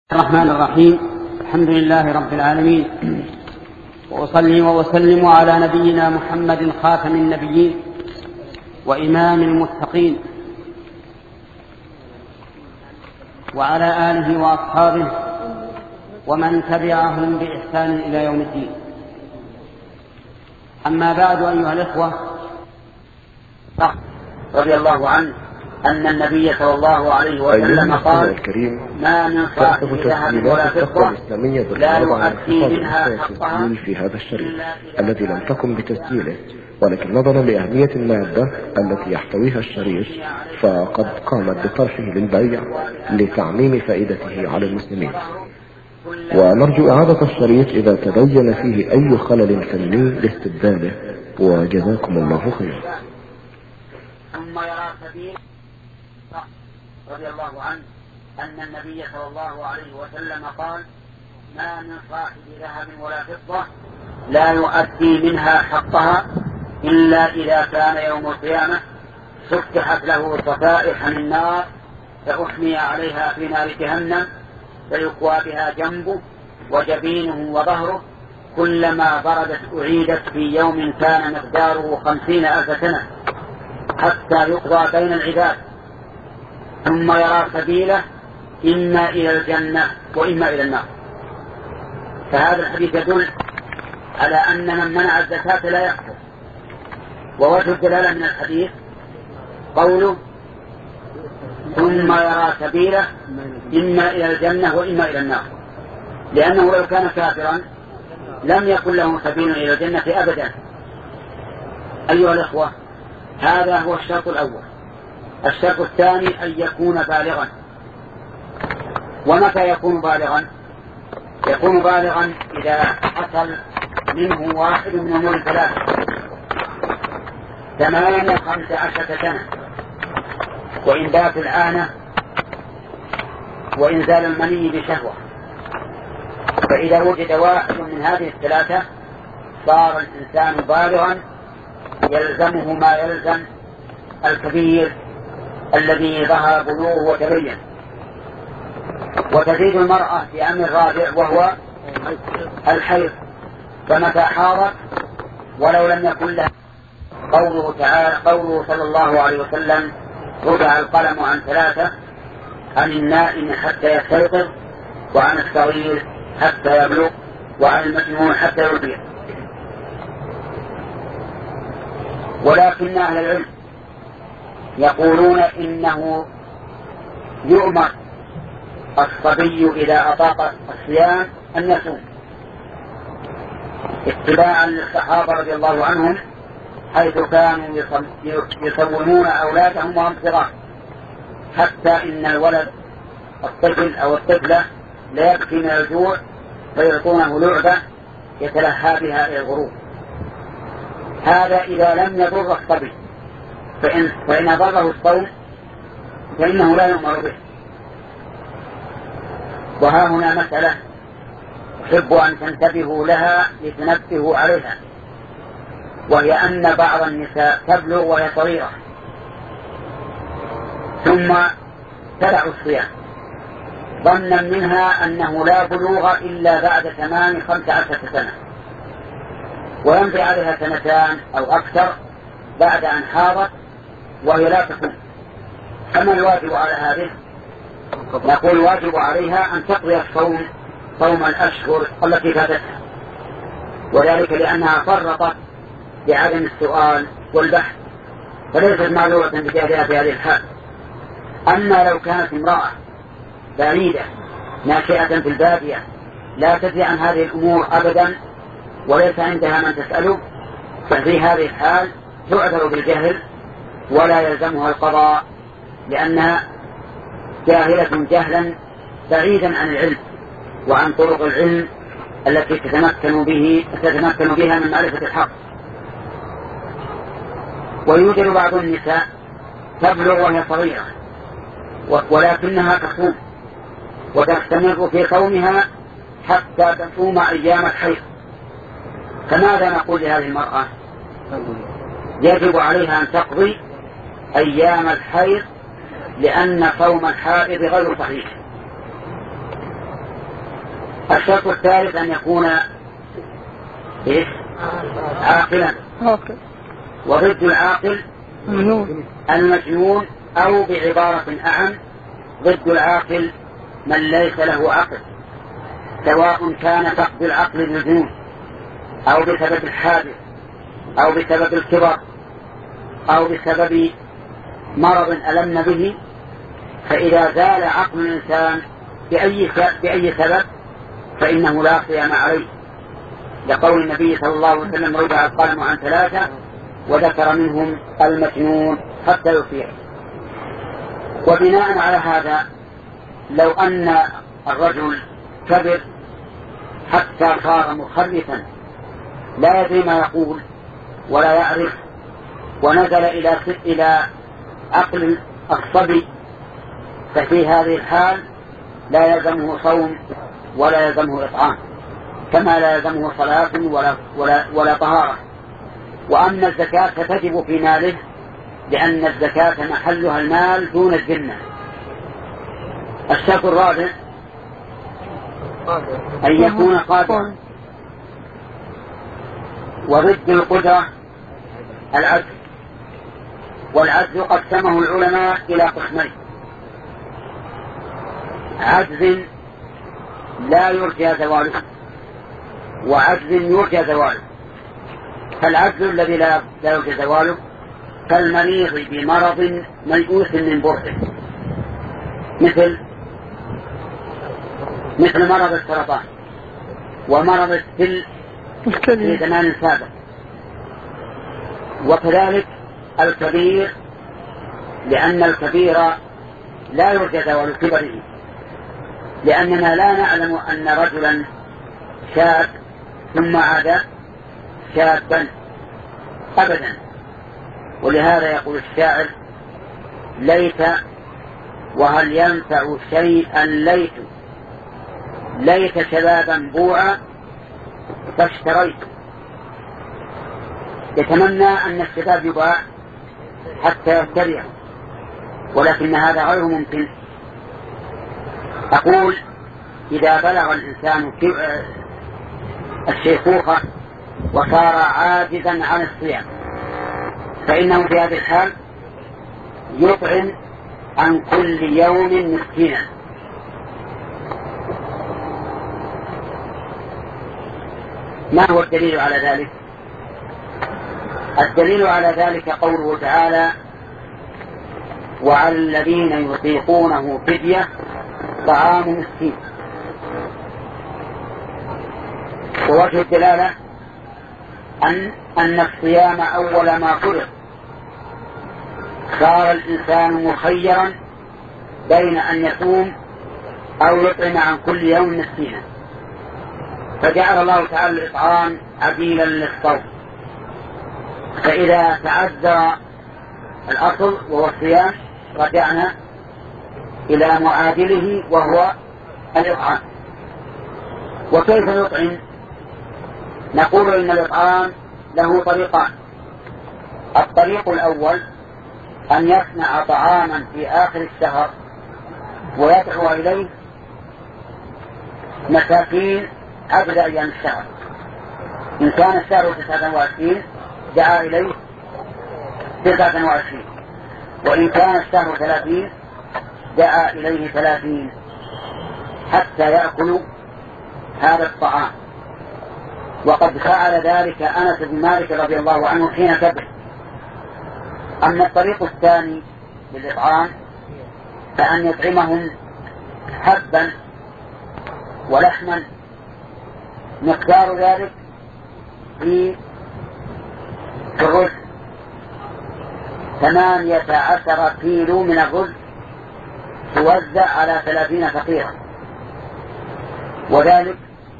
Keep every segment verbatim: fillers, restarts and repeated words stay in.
الرحمن الرحيم. الحمد لله رب العالمين، وأصلي وأسلم على نبينا محمد خاتم النبيين وإمام المتقين، وعلى آله وأصحابه ومن تبعهم بإحسان إلى يوم الدين. أما بعد، أيها الإخوة، رضي الله عنه أن النبي صلى الله عليه وسلم قال: ما من صاحب ذهب ولا فضة لا يؤدي منها حقها في هذا الشريط الذي لم تقم بتسجيله، ولكن نظرا لأهمية المادة التي يحتويها الشريط فقد قامت بطرحه للبيع لتعميم فائدته على المسلمين، ونرجو إعادة الشريط إذا تبين فيه أي خلل فني لاستبداله، وجزاكم الله خيرا. ثم يرى سبيل رضي الله عنه أن النبي صلى الله عليه وسلم قال: ما من صاحب ذهب ولا فضة لا يؤدي منها حقها إلا إذا كان يوم القيامة فتحت له صفائح من النار فأحمي عليها في نار جهنم فيقوى بها جنبه وجبينه وظهره، كلما بردت أعيدت في يوم كان مقداره خمسين ألف سنة حتى يقضى بين العباد، ثم يرى سبيله إما إلى الجنة وإما إلى النار. فهذا الحديث يدل على أن من منع الزكاة لا يكفر. ووجه الدلالة من الحديث قوله: ثم يرى سبيله إما إلى الجنة وإما إلى النار، لأنه لو كان كافرا لم يكن له سبيل إلى الجنة أبدا. أيها الأخوة، هذا هو الشرط الأول. الشرط الثاني أن يكون بالغا. ومتى يكون بالغا؟ يكون بالغا إذا حصل منه واحد من أمور ثلاثة: ثمانية خمس عشرة سنة، وإنبات الآنة، وإنزال المني بشهوة. فإذا وجد واحد من هذه الثلاثة صار الإنسان بالغا يلزمه ما يلزم الكبير الذي ظهر بلوغه وتبين. وتزيد المرأة في أمر رابع وهو الحيض، فمتى حاضت ولو لم يكن لها قوله تعالى قوله صلى الله عليه وسلم: رفع القلم عن ثلاثة: عن النائم حتى يستيقظ، وعن الصغير حتى يبلغ، وعن المجنون حتى يربيه. ولكن أهل العلم يقولون إنه يؤمر الصبي إذا أطاق الصيام أن يصوم، اتباعا للصحابة رضي الله عنهم، حيث كانوا يصومون أولادهم وهم صغار، حتى إن الولد الطفل أو الطفلة لا يكفي من الجوع فيعطونه لعبة يتلهى بها إلى الغروب. هذا إذا لم يضر الصبي، فإن, فإن أضره الصوم فإنه لا يؤمر به. وها هنا مسألة أحب أن تنتبهوا لها لتنبهوا عليها، وهي أن بعض النساء تبلغ وهي صغيرة ثم تدع الصيام ظنا منها أنه لا بلوغ إلا بعد ثمان خمس عشرة سنة، ويمضي عليها سنتان أو أكثر بعد أن حاضت وهي لا تصوم. فما الواجب على هذه؟ نقول الواجب عليها أن تقضي الصوم صوم الأشهر التي فاتتها، وذلك لأنها فرطت بعدم السؤال والبحث، فليست معذورة بجهلها في هذه الحال. أما لو كانت امرأة بعيدة ناشئة في البادية لا تدري عن هذه الأمور أبدا وليس عندها من تسأله، ففي هذه الحال تعذر بالجهل ولا يلزمها القضاء، لأنها جاهلة جهلا بعيدا عن العلم وعن طرق العلم التي تتمكن به تتمكن بها من معرفة الحق. ويوجد بعض النساء تبلغ وهي صغيرة ولكنها تصوم وتستمر في صومها حتى تصوم أيام الحيض. فماذا نقول لهذه المرأة؟ يجب عليها أن تقضي أيام الحيض، لأن صوم الحائض غير صحيح. الشرط الثالث أن يكون إيه؟ عاقلا، وضد العاقل المجنون، أو بعبارة أعم ضد العاقل من ليس له عقل، سواء كان فقد العقل للجنون أو بسبب الحادث أو بسبب الكبر أو بسبب مرض ألم به. فإذا زال عقل الإنسان بأي بأي سبب فإنه لا صيام عليه، لقول النبي صلى الله عليه وسلم: رفع القلم عن ثلاثة وذكر منهم المجنون حتى يفيق. وبناء على هذا لو أن الرجل كبر حتى صار مخرفا لا يدري ما يقول ولا يعرف، ونزل إلى إلى عقل الصبي، ففي هذه الحال لا يلزمه صوم ولا يلزمه إطعام، كما لا يلزمه صلاة ولا, ولا, ولا طهارة. وأما الزكاة فتجب في ماله، لأن الزكاة محلها المال دون الذمة. الشرط الرابع أن يكون قادرا، وضد القدرة العجز، والعجز قسمه العلماء إلى قسمين: عجز لا يرجى زواله، وعجز يرجى زواله. فالعجز الذي لا يرجى زواله كالمريض بمرض ميؤوس من برده، مثل مثل مرض السرطان ومرض السل في زمان سابق. وكذلك الكبير، لأن الكبير لا يرجى زوال كبره، لأننا لا نعلم أن رجلا شاب ثم عاد شابا أبدا. ولهذا يقول الشاعر: ليت وهل ينفع شيئا ليت، ليت شبابا بوعا فاشتريت. يتمنى أن الشباب يباع حتى يفتريه، ولكن هذا غير ممكن. أقول: إذا بلغ الإنسان الشيخوخة وصار عاجزا عن الصيام فإنه في هذه الحال يطعم عن كل يوم مسكينا. ما هو الدليل على ذلك؟ الدليل على ذلك قوله تعالى: وعلى الذين يطيقونه فدية طعام مسكين. ووجه الدلالة أن أن الصيام أول ما فرض صار الإنسان مخيرا بين أن يصوم أو يطعم عن كل يوم مسكينا، فجعل الله تعالى الإطعام عديلا للصوم. فإذا تعذر الأصل وهو الصيام رجعنا إلى معادله وهو الإطعام. وكيف يطعم؟ نقول إن الإطعام له طريقان: الطريق الأول أن يصنع طعاما في آخر الشهر ويدعو إليه مساكين عدد أيام الشهر. إن كان الشهر تسعة وعشرين دعا إليه تسعة وعشرين، وإن كان الشهر ثلاثين دعا إليه ثلاثين، حتى يأكلوا هذا الطعام. وقد فعل ذلك أنس بن مالك رضي الله عنه حين كبر. أما الطريق الثاني للإطعام فأن يطعمهم حبا ولحما مقدار ذلك في الرز ثمانية عشر كيلو من الرز توزع على ثلاثين فقيرا، وذلك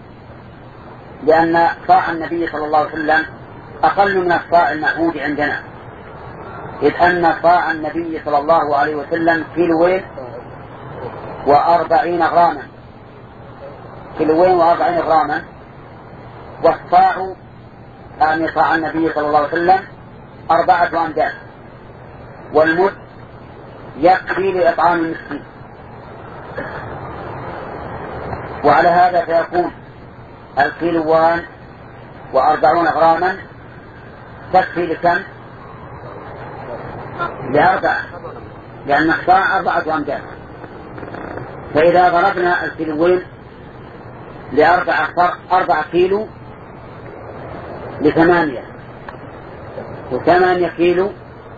لأن صاع النبي صلى الله عليه وسلم أقل من الصاع المعهود عندنا، إذ أن صاع النبي صلى الله عليه وسلم كيلوين وأربعين غراما، كيلوين وأربعين غراما. والصاع يعني صاع النبي صلى الله عليه وسلم أربعة أمداد، والمد يكفي لإطعام المسكين. وعلى هذا فيكون الكيلوان وأربعون غراما تكفي لكم؟ لأربعة، لأن مقطاع أربعة أمداد. فإذا ضربنا الكيلوين لأربعة أربعة كيلو لثمانية، وثمانية كيلو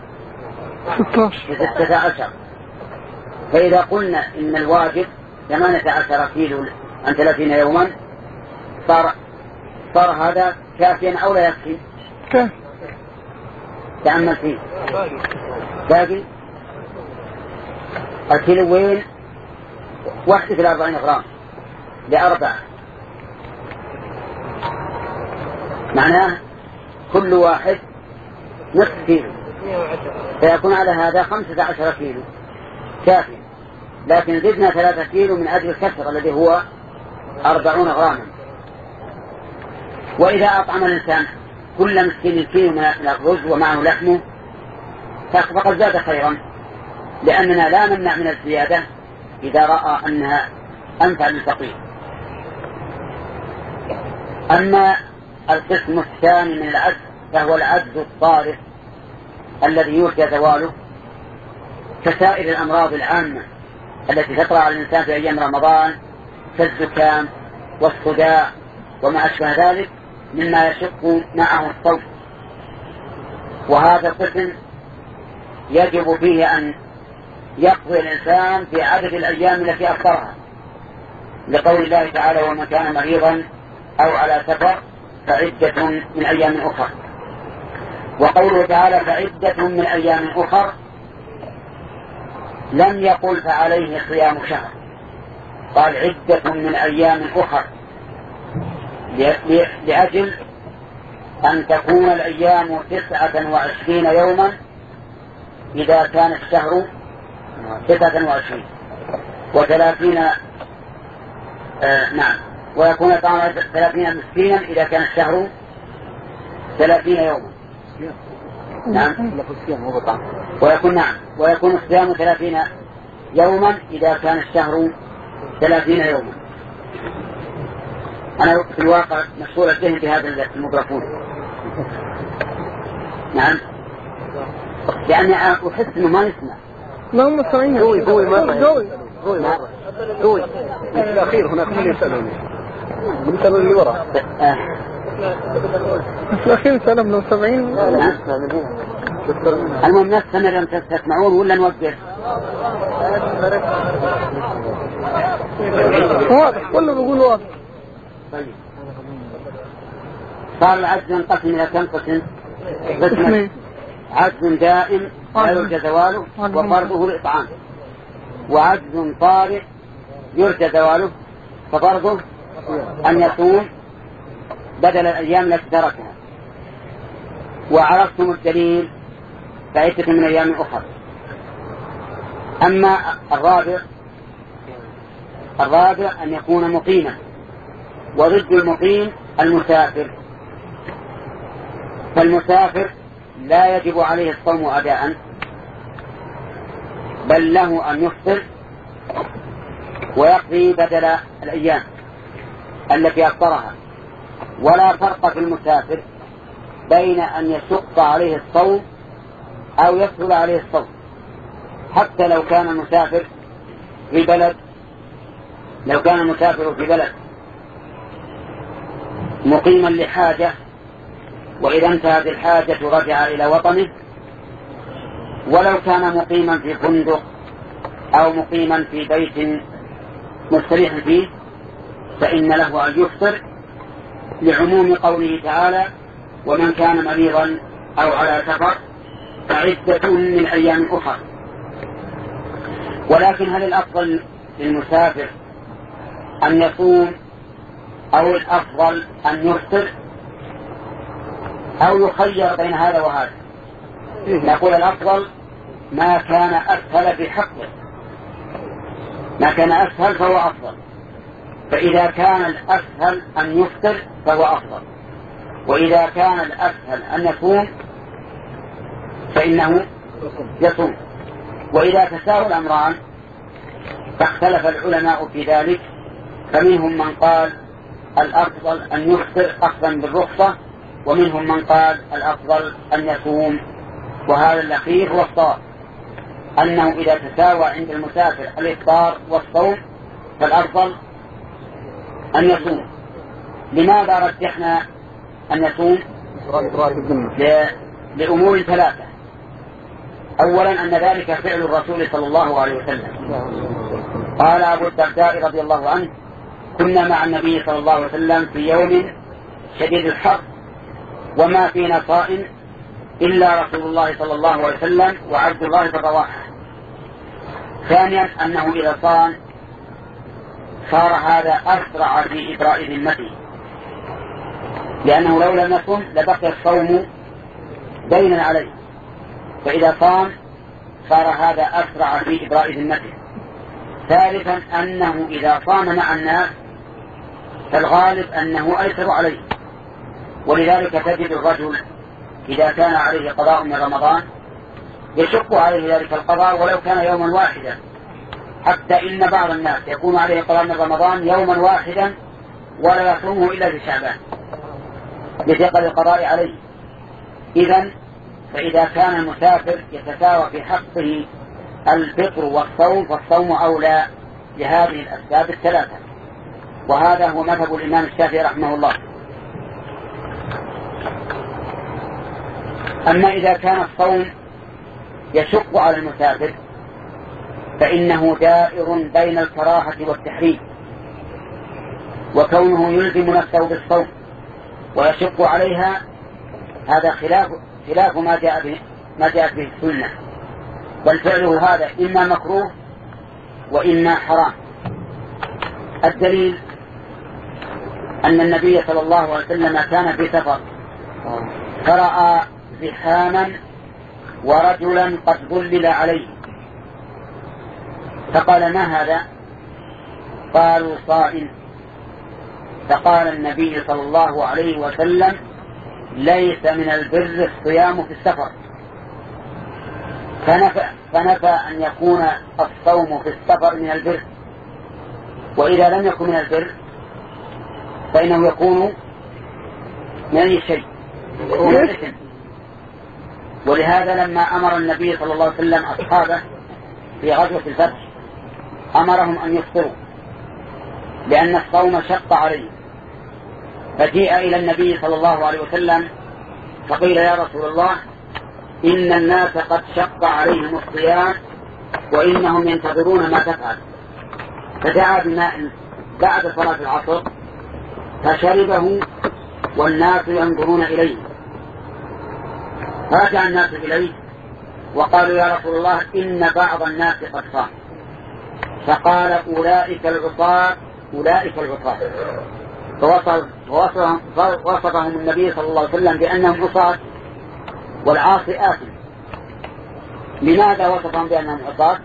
ستة عشر. فإذا قلنا إن الواجب ثمانية عشر كيلو عن ثلاثين يوما صار صار هذا كافيا أو لا يكفي؟ كافي. تأمل فيه. باقي الكيلوين واحد في الأربعين غرام لأربعة، معناه كل واحد نصف كيلو، فيكون على هذا خمسة عشر كيلو كافي. لكن زدنا ثلاثة كيلو من أجل الكسر الذي هو أربعون غراما. وإذا أطعم الإنسان كل مسكين كيلو من الرز ومعه لحمه فقد زاد خيرا، لأننا لا نمنع من الزيادة إذا رأى أنها أنفع للفقير. أما القسم الثاني من العجز فهو العجز الطارئ الذي يرجى زواله كسائر الأمراض العامة التي تطرأ على الإنسان في أيام رمضان كالزكام والصداع وما أشبه ذلك مما يشق معه الصوت. وهذا القسم يجب فيه أن يقضي الإنسان في عدد الأيام التي أفطرها، لقول الله تعالى: ومن كان مريضا أو على سفر فعدة من أيام أخر. وقوله تعالى فعدة من أيام أخر لم يقل فعليه صيام شهر، قال عدة من أيام أخر لأجل أن تكون الأيام تسعة وعشرين يوما إذا كان الشهر تسعة وعشرين وثلاثين آه نعم ويكون طعام ثلاثين مسكينا إذا كان الشهر ثلاثين يوما. نعم ويكون نعم ويكون الصيام ثلاثين يوما إذا كان الشهر ثلاثين يوما. أنا في الواقع مشغول الذهن بهذا الميكروفون. نعم لأني أحس إنه ما يسمع. لا هم سامعين. قوي قوي مرة قوي قوي مرة قوي. في الأخير هناك من يسألوني بنسألوا اللي وراء. في الأخير سلام لو سبعين. المهم نستمر أن تسمعون ولا نوقف؟ واضح كله بيقول واضح. طيب صار العجز ينقسم إلى كم قسم؟ قسم عجز دائم لا يرجى زواله وفرضه الإطعام، وعجز طارئ يرجى زواله ففرضه أن يصوم بدل الأيام التي تركها. وعرفتم الدليل فعدة من أيام أخرى. أما الرابع الرابع أن يكون مقيما، وضد المقيم المسافر. فالمسافر لا يجب عليه الصوم أداء، بل له أن يفطر ويقضي بدل الأيام التي أفطرها. ولا فرق في المسافر بين أن يشق عليه الصوم أو يسهل عليه الصوم، حتى لو كان المسافر في بلد لو كان المسافر في بلد مقيما لحاجة، وإذا انتهت الحاجة رجع إلى وطنه، ولو كان مقيما في فندق أو مقيما في بيت مستريح فيه فإن له أن يفطر لعموم قوله تعالى: ومن كان مريضا أو على سفر فعدة من أيام أخرى. ولكن هل الأفضل للمسافر أن يصوم أو الأفضل أن يفطر أو يخير بين هذا وهذا؟ نقول الأفضل ما كان أسهل في حقه، ما كان أسهل فهو أفضل. فإذا كان الأسهل أن يفطر فهو أفضل، وإذا كان الأسهل أن يصوم فإنه يصوم. وإذا تساوى الأمران فاختلف العلماء في ذلك فمنهم من قال الأفضل أن يفطر أخذا بالرخصة، ومنهم من قال الأفضل أن يصوم. وهذا الأخير هو الصواب، أنه إذا تساوى عند المسافر الإفطار والصوم فالأفضل أن يصوم. لماذا رجحنا أن يصوم؟ لأمور ثلاثة. أولا أن ذلك فعل الرسول صلى الله عليه وسلم. قال أبو الدرداء رضي الله عنه: كنا مع النبي صلى الله عليه وسلم في يوم شديد الحر وما فينا صائم إلا رسول الله صلى الله عليه وسلم وعبد الله بن رواحة. ثانيا أنه إذا صام صار هذا أسرع في إبراء ذمته، لأنه لو لم يصم لبقي الصوم دينا عليه، فإذا صام صار هذا أسرع في إبراء ذمته. ثالثا أنه إذا صام مع الناس فالغالب أنه أيسر عليه، ولذلك تجد الرجل إذا كان عليه قضاء من رمضان يشق عليه ذلك القضاء ولو كان يوما واحدا، حتى إن بعض الناس يكون عليه قضاء من رمضان يوما واحدا ولا يصومه إلا في شعبان لثقل القضاء عليه. إذن فإذا كان المسافر يتساوى في حقه الفطر والصوم فالصوم أولى لهذه الأسباب الثلاثة، وهذا هو مذهب الإمام الشافعي رحمه الله. أما إذا كان الصوم يشق على المسافر فإنه دائر بين الكراهة والتحريم، وكونه يلزم نفسه بالصوم ويشق عليها هذا خلاف خلاف ما جاء به ما جاءت به السنة، بل فعله هذا إما مكروه وإما حرام. الدليل أن النبي صلى الله عليه وسلم كان في سفر فرأى زحاما ورجلا قد ظلل عليه، فقال: ما هذا؟ قالوا: صائم. فقال النبي صلى الله عليه وسلم: ليس من البر الصيام في السفر. فنفى, فنفى أن يكون الصوم في السفر من البر، وإذا لم يكن من البر فإنه يكون من أي شيء، يكون الإثم. ولهذا لما أمر النبي صلى الله عليه وسلم أصحابه في غزوة الفتح أمرهم أن يفطروا لأن الصوم شق عليه، فجيء إلى النبي صلى الله عليه وسلم فقيل: يا رسول الله، إن الناس قد شق عليهم الصيام وإنهم ينتظرون ما تفعل. فدعا بماء بعد صلاة العصر فشربه والناس ينظرون إليه، فرجع الناس إليه وقالوا: يا رسول الله، إن بعض الناس قد صام. فقال: أولئك العصاة أولئك العصاة. فوصفهم, فوصفهم النبي صلى الله عليه وسلم بأنهم عصاة والعاصي آثم. لماذا وصفهم بأنهم عصاة؟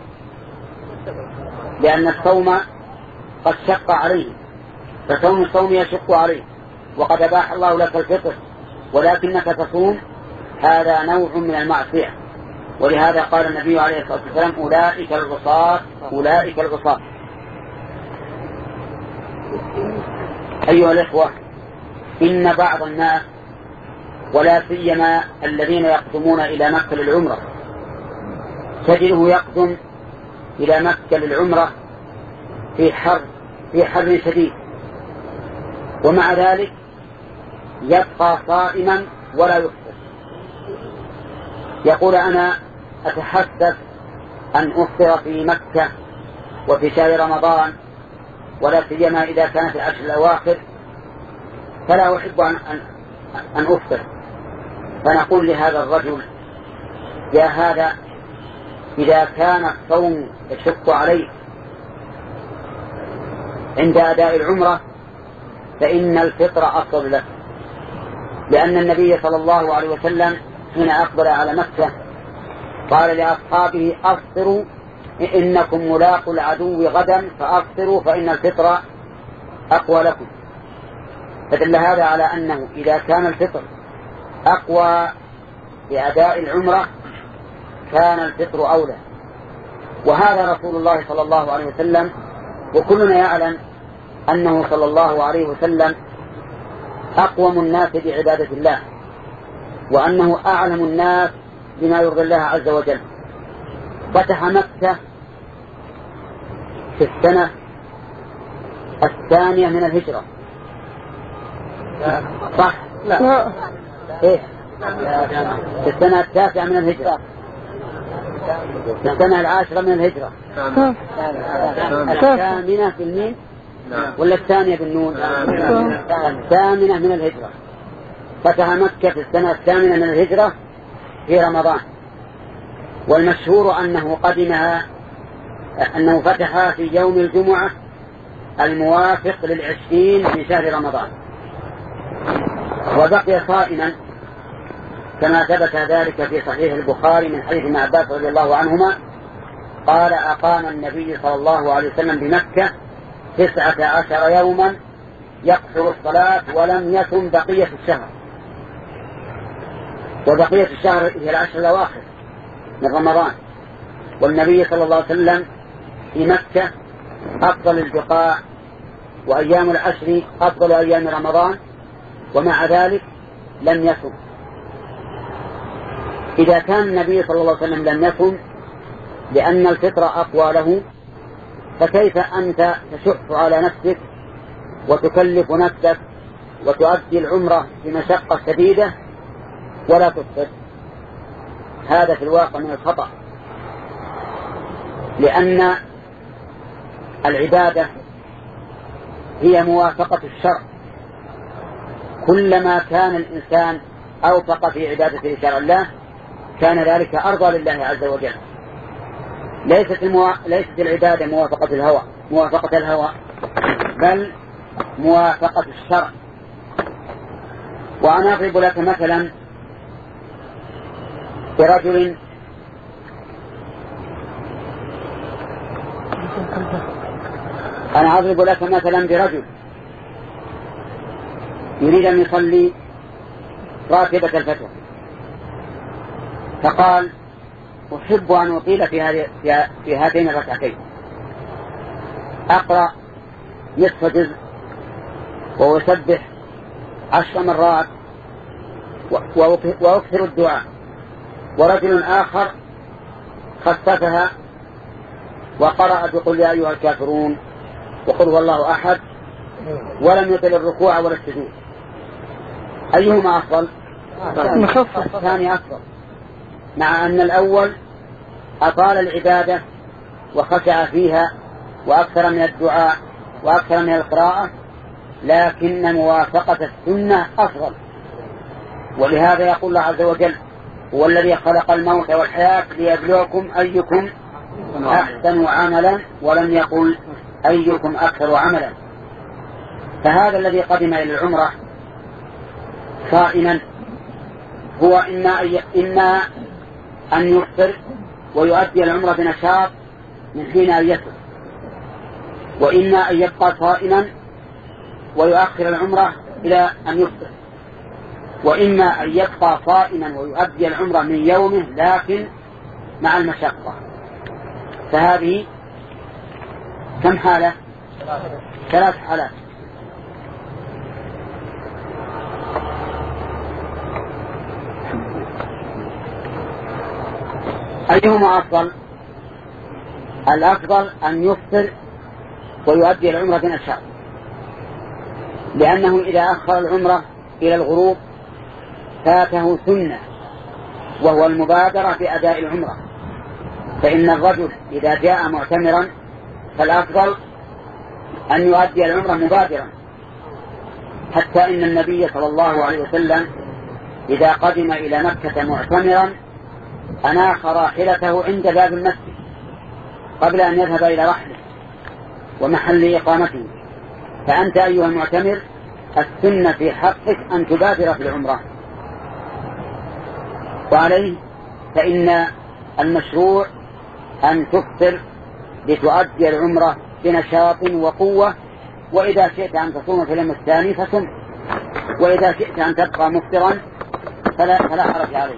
لأن الصوم قد شق عليه، فصوم الصوم يشق عليه، وقد أباح الله لك الفطر ولكنك تصوم، هذا نوع من المعصية. ولهذا قال النبي عليه الصلاة والسلام: أولئك العصاة أولئك العصاة. أيها الإخوة، إن بعض الناس ولا سيما الذين يقدمون إلى مكة للعمرة تجده يقدم إلى مكة للعمرة في حر في حر شديد، ومع ذلك يبقى صائما ولا يفطر. يقول: أنا أتحسس أن أفطر في مكة وفي شهر رمضان، ولا سيما إذا كانت العشر الأواخر، فلا أحب أن, أن أفطر. فنقول لهذا الرجل: يا هذا، إذا كان الصوم يشق عليك عند أداء العمرة فإن الفطر أفضل لك، لأن النبي صلى الله عليه وسلم حين أقبل على مكة قال لأصحابه: أفطروا إنكم ملاقوا العدو غدا فأفطروا فإن الفطر أقوى لكم. فدل هذا على أنه إذا كان الفطر أقوى لأداء العمرة كان الفطر أولى. وهذا رسول الله صلى الله عليه وسلم، وكلنا يعلم أنه صلى الله عليه وسلم أقوم الناس بعبادة الله، وأنه أعلم الناس بما يرضي الله عز وجل. فتح مكة في السنة الثانية من الهجرة، صح؟ لا. إيه؟ في السنة التاسعة من الهجرة، في السنة العاشرة من الهجرة، الثامنة في الميم ولا الثانية بالنون؟ الثامنة من الهجرة. فتح مكة في السنة الثامنة من الهجرة في رمضان، والمشهور أنه قدمها أنه فتحها في يوم الجمعة الموافق للعشرين من شهر رمضان، وبقي صائما كما ثبت ذلك في صحيح البخاري من حديث ابن عباس رضي الله عنهما قال: أقام النبي صلى الله عليه وسلم بمكة تسعة عشر يوما يقصر الصلاة ولم يصم بقية الشهر، وبقية الشهر هي العشر الأواخر من رمضان، والنبي صلى الله عليه وسلم في مكة أفضل البقاع، وأيام العشر أفضل أيام رمضان، ومع ذلك لم يصم. إذا كان النبي صلى الله عليه وسلم لم يصم لأن الفطر أقوى له، فكيف أنت تشح على نفسك وتكلف نفسك وتؤدي العمرة بمشقة شديدة ولا تفطر؟ هذا في الواقع من الخطأ، لأن العبادة هي موافقة الشرع. كلما كان الإنسان أوفق في عبادته لشرع الله كان ذلك أرضى لله عز وجل. ليست, الموا... ليست العبادة موافقة الهوى موافقة الهوى بل موافقة الشرع. وأنا أضرب لك مثلا برجل أنا أضرب لك مثلا برجل يريد أن يصلي راتبة الفتوى، فقال: أحب أن أطيل في, هذه في هاتين الركعتين، أقرأ نصف جزء وأسبح عشر مرات وأكثر الدعاء. ورجل آخر خففها وقرأ بقل يا أيها الكافرون وقل هو الله أحد ولم يطل الركوع ولا السجود. أيهما أفضل؟ الثاني أفضل، مع أن الأول أطال العبادة وخشع فيها وأكثر من الدعاء وأكثر من القراءة، لكن موافقة السنة أفضل. ولهذا يقول الله عز وجل: هو الذي خلق الموت والحياة ليبلوكم أيكم أحسن عملا، ولم يقل أيكم أكثر عملا. فهذا الذي قدم إلى العمرة صائما هو إما, إما أن يفطر ويؤدي العمرة بنشاط من حين أن يفطر، وإما أن يبقى صائما ويؤخر العمرة إلى أن يفطر، وإما أن يبقى صائما ويؤدي العمرة من يومه لكن مع المشقة. فهذه كم حالة؟ ثلاث حالات. أيهما أفضل؟ الأفضل أن يفطر ويؤدي العمرة بنشاط، لأنه إذا أخر العمرة إلى الغروب فاته سنة وهو المبادرة بأداء العمرة. فإن الرجل إذا جاء معتمرا فالأفضل أن يؤدي العمرة مبادرا، حتى إن النبي صلى الله عليه وسلم إذا قدم إلى مكة معتمرا أناخ راحلته عند باب المسجد قبل أن يذهب إلى رحله ومحل إقامته. فأنت أيها المعتمر السنة في حقك أن تبادر في العمرة. وعليه فإن المشروع أن تفطر لتؤدي العمرة بنشاط وقوة، وإذا شئت أن تصوم في اليوم الثاني فصم، وإذا شئت أن تبقى مفطرا فلا, فلا حرج عليه.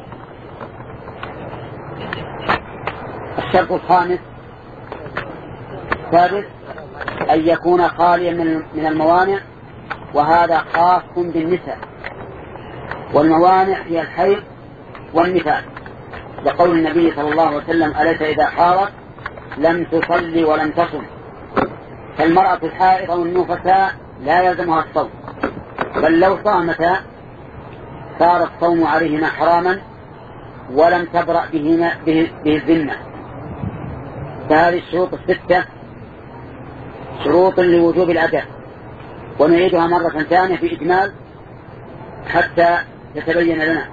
الشرط الخامس ثابت أن يكون خاليا من الموانع، وهذا خاص بالنساء، والموانع هي الحيض والنفاس، لقول النبي صلى الله عليه وسلم: أليس إذا حارت لم تصلي ولم تصم؟ فالمرأة الحائض أو النفساء لا يلزمها الصوم، بل لو صامتا صار الصوم عليهما حراما ولم تبرأ به, به, به الذمة. فهذه الشروط الستة شروط لوجوب الأداء، ونعيدها مرة ثانية في إجمال حتى يتبين لنا: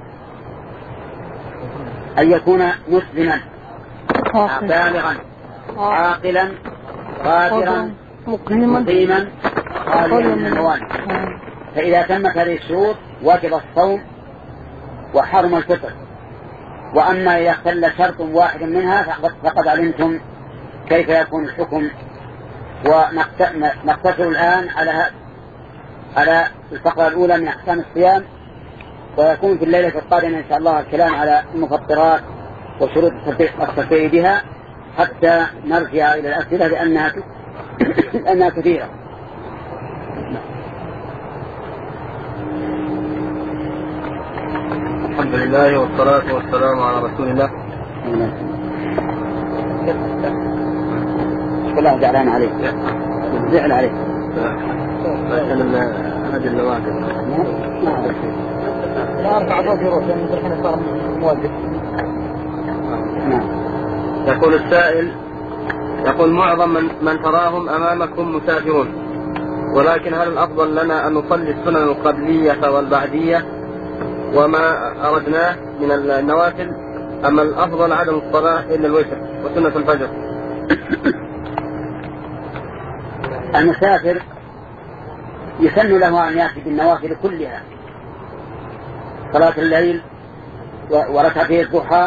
أن يكون مسلما بالغا عاقلا قادرا مقيما خاليا من الموانع. فإذا تمت هذه الشروط وجب الصوم وحرم الفطر. وأما إذا اختل شرط واحد منها فقد علمتم كيف يكون الحكم. ونقتصر الآن على على الفقرة الأولى من أحكام الصيام، ويكون في الليلة القادمة إن شاء الله الكلام على المفطرات وشروط التفريق بها، حتى نرجع إلى الأسئلة لأنها لأنها كثيرة. الحمد لله والصلاة والسلام على رسول الله. كلها زعلان عليك، زعل عليك. لكن هذه النواقض لا أرفع صوتي روحي من الحين صار موظف. يقول السائل: يقول معظم من, من تراهم أمامكم مسافرون، ولكن هل الأفضل لنا أن نصلي السنن القبلية والبعدية وما أردناه من النوافل، أما الأفضل عدم الصلاة إلا الوتر وسنة الفجر؟ المسافر يسن له أن يأتي بالنوافل كلها، صلاة الليل وركعتي الضحى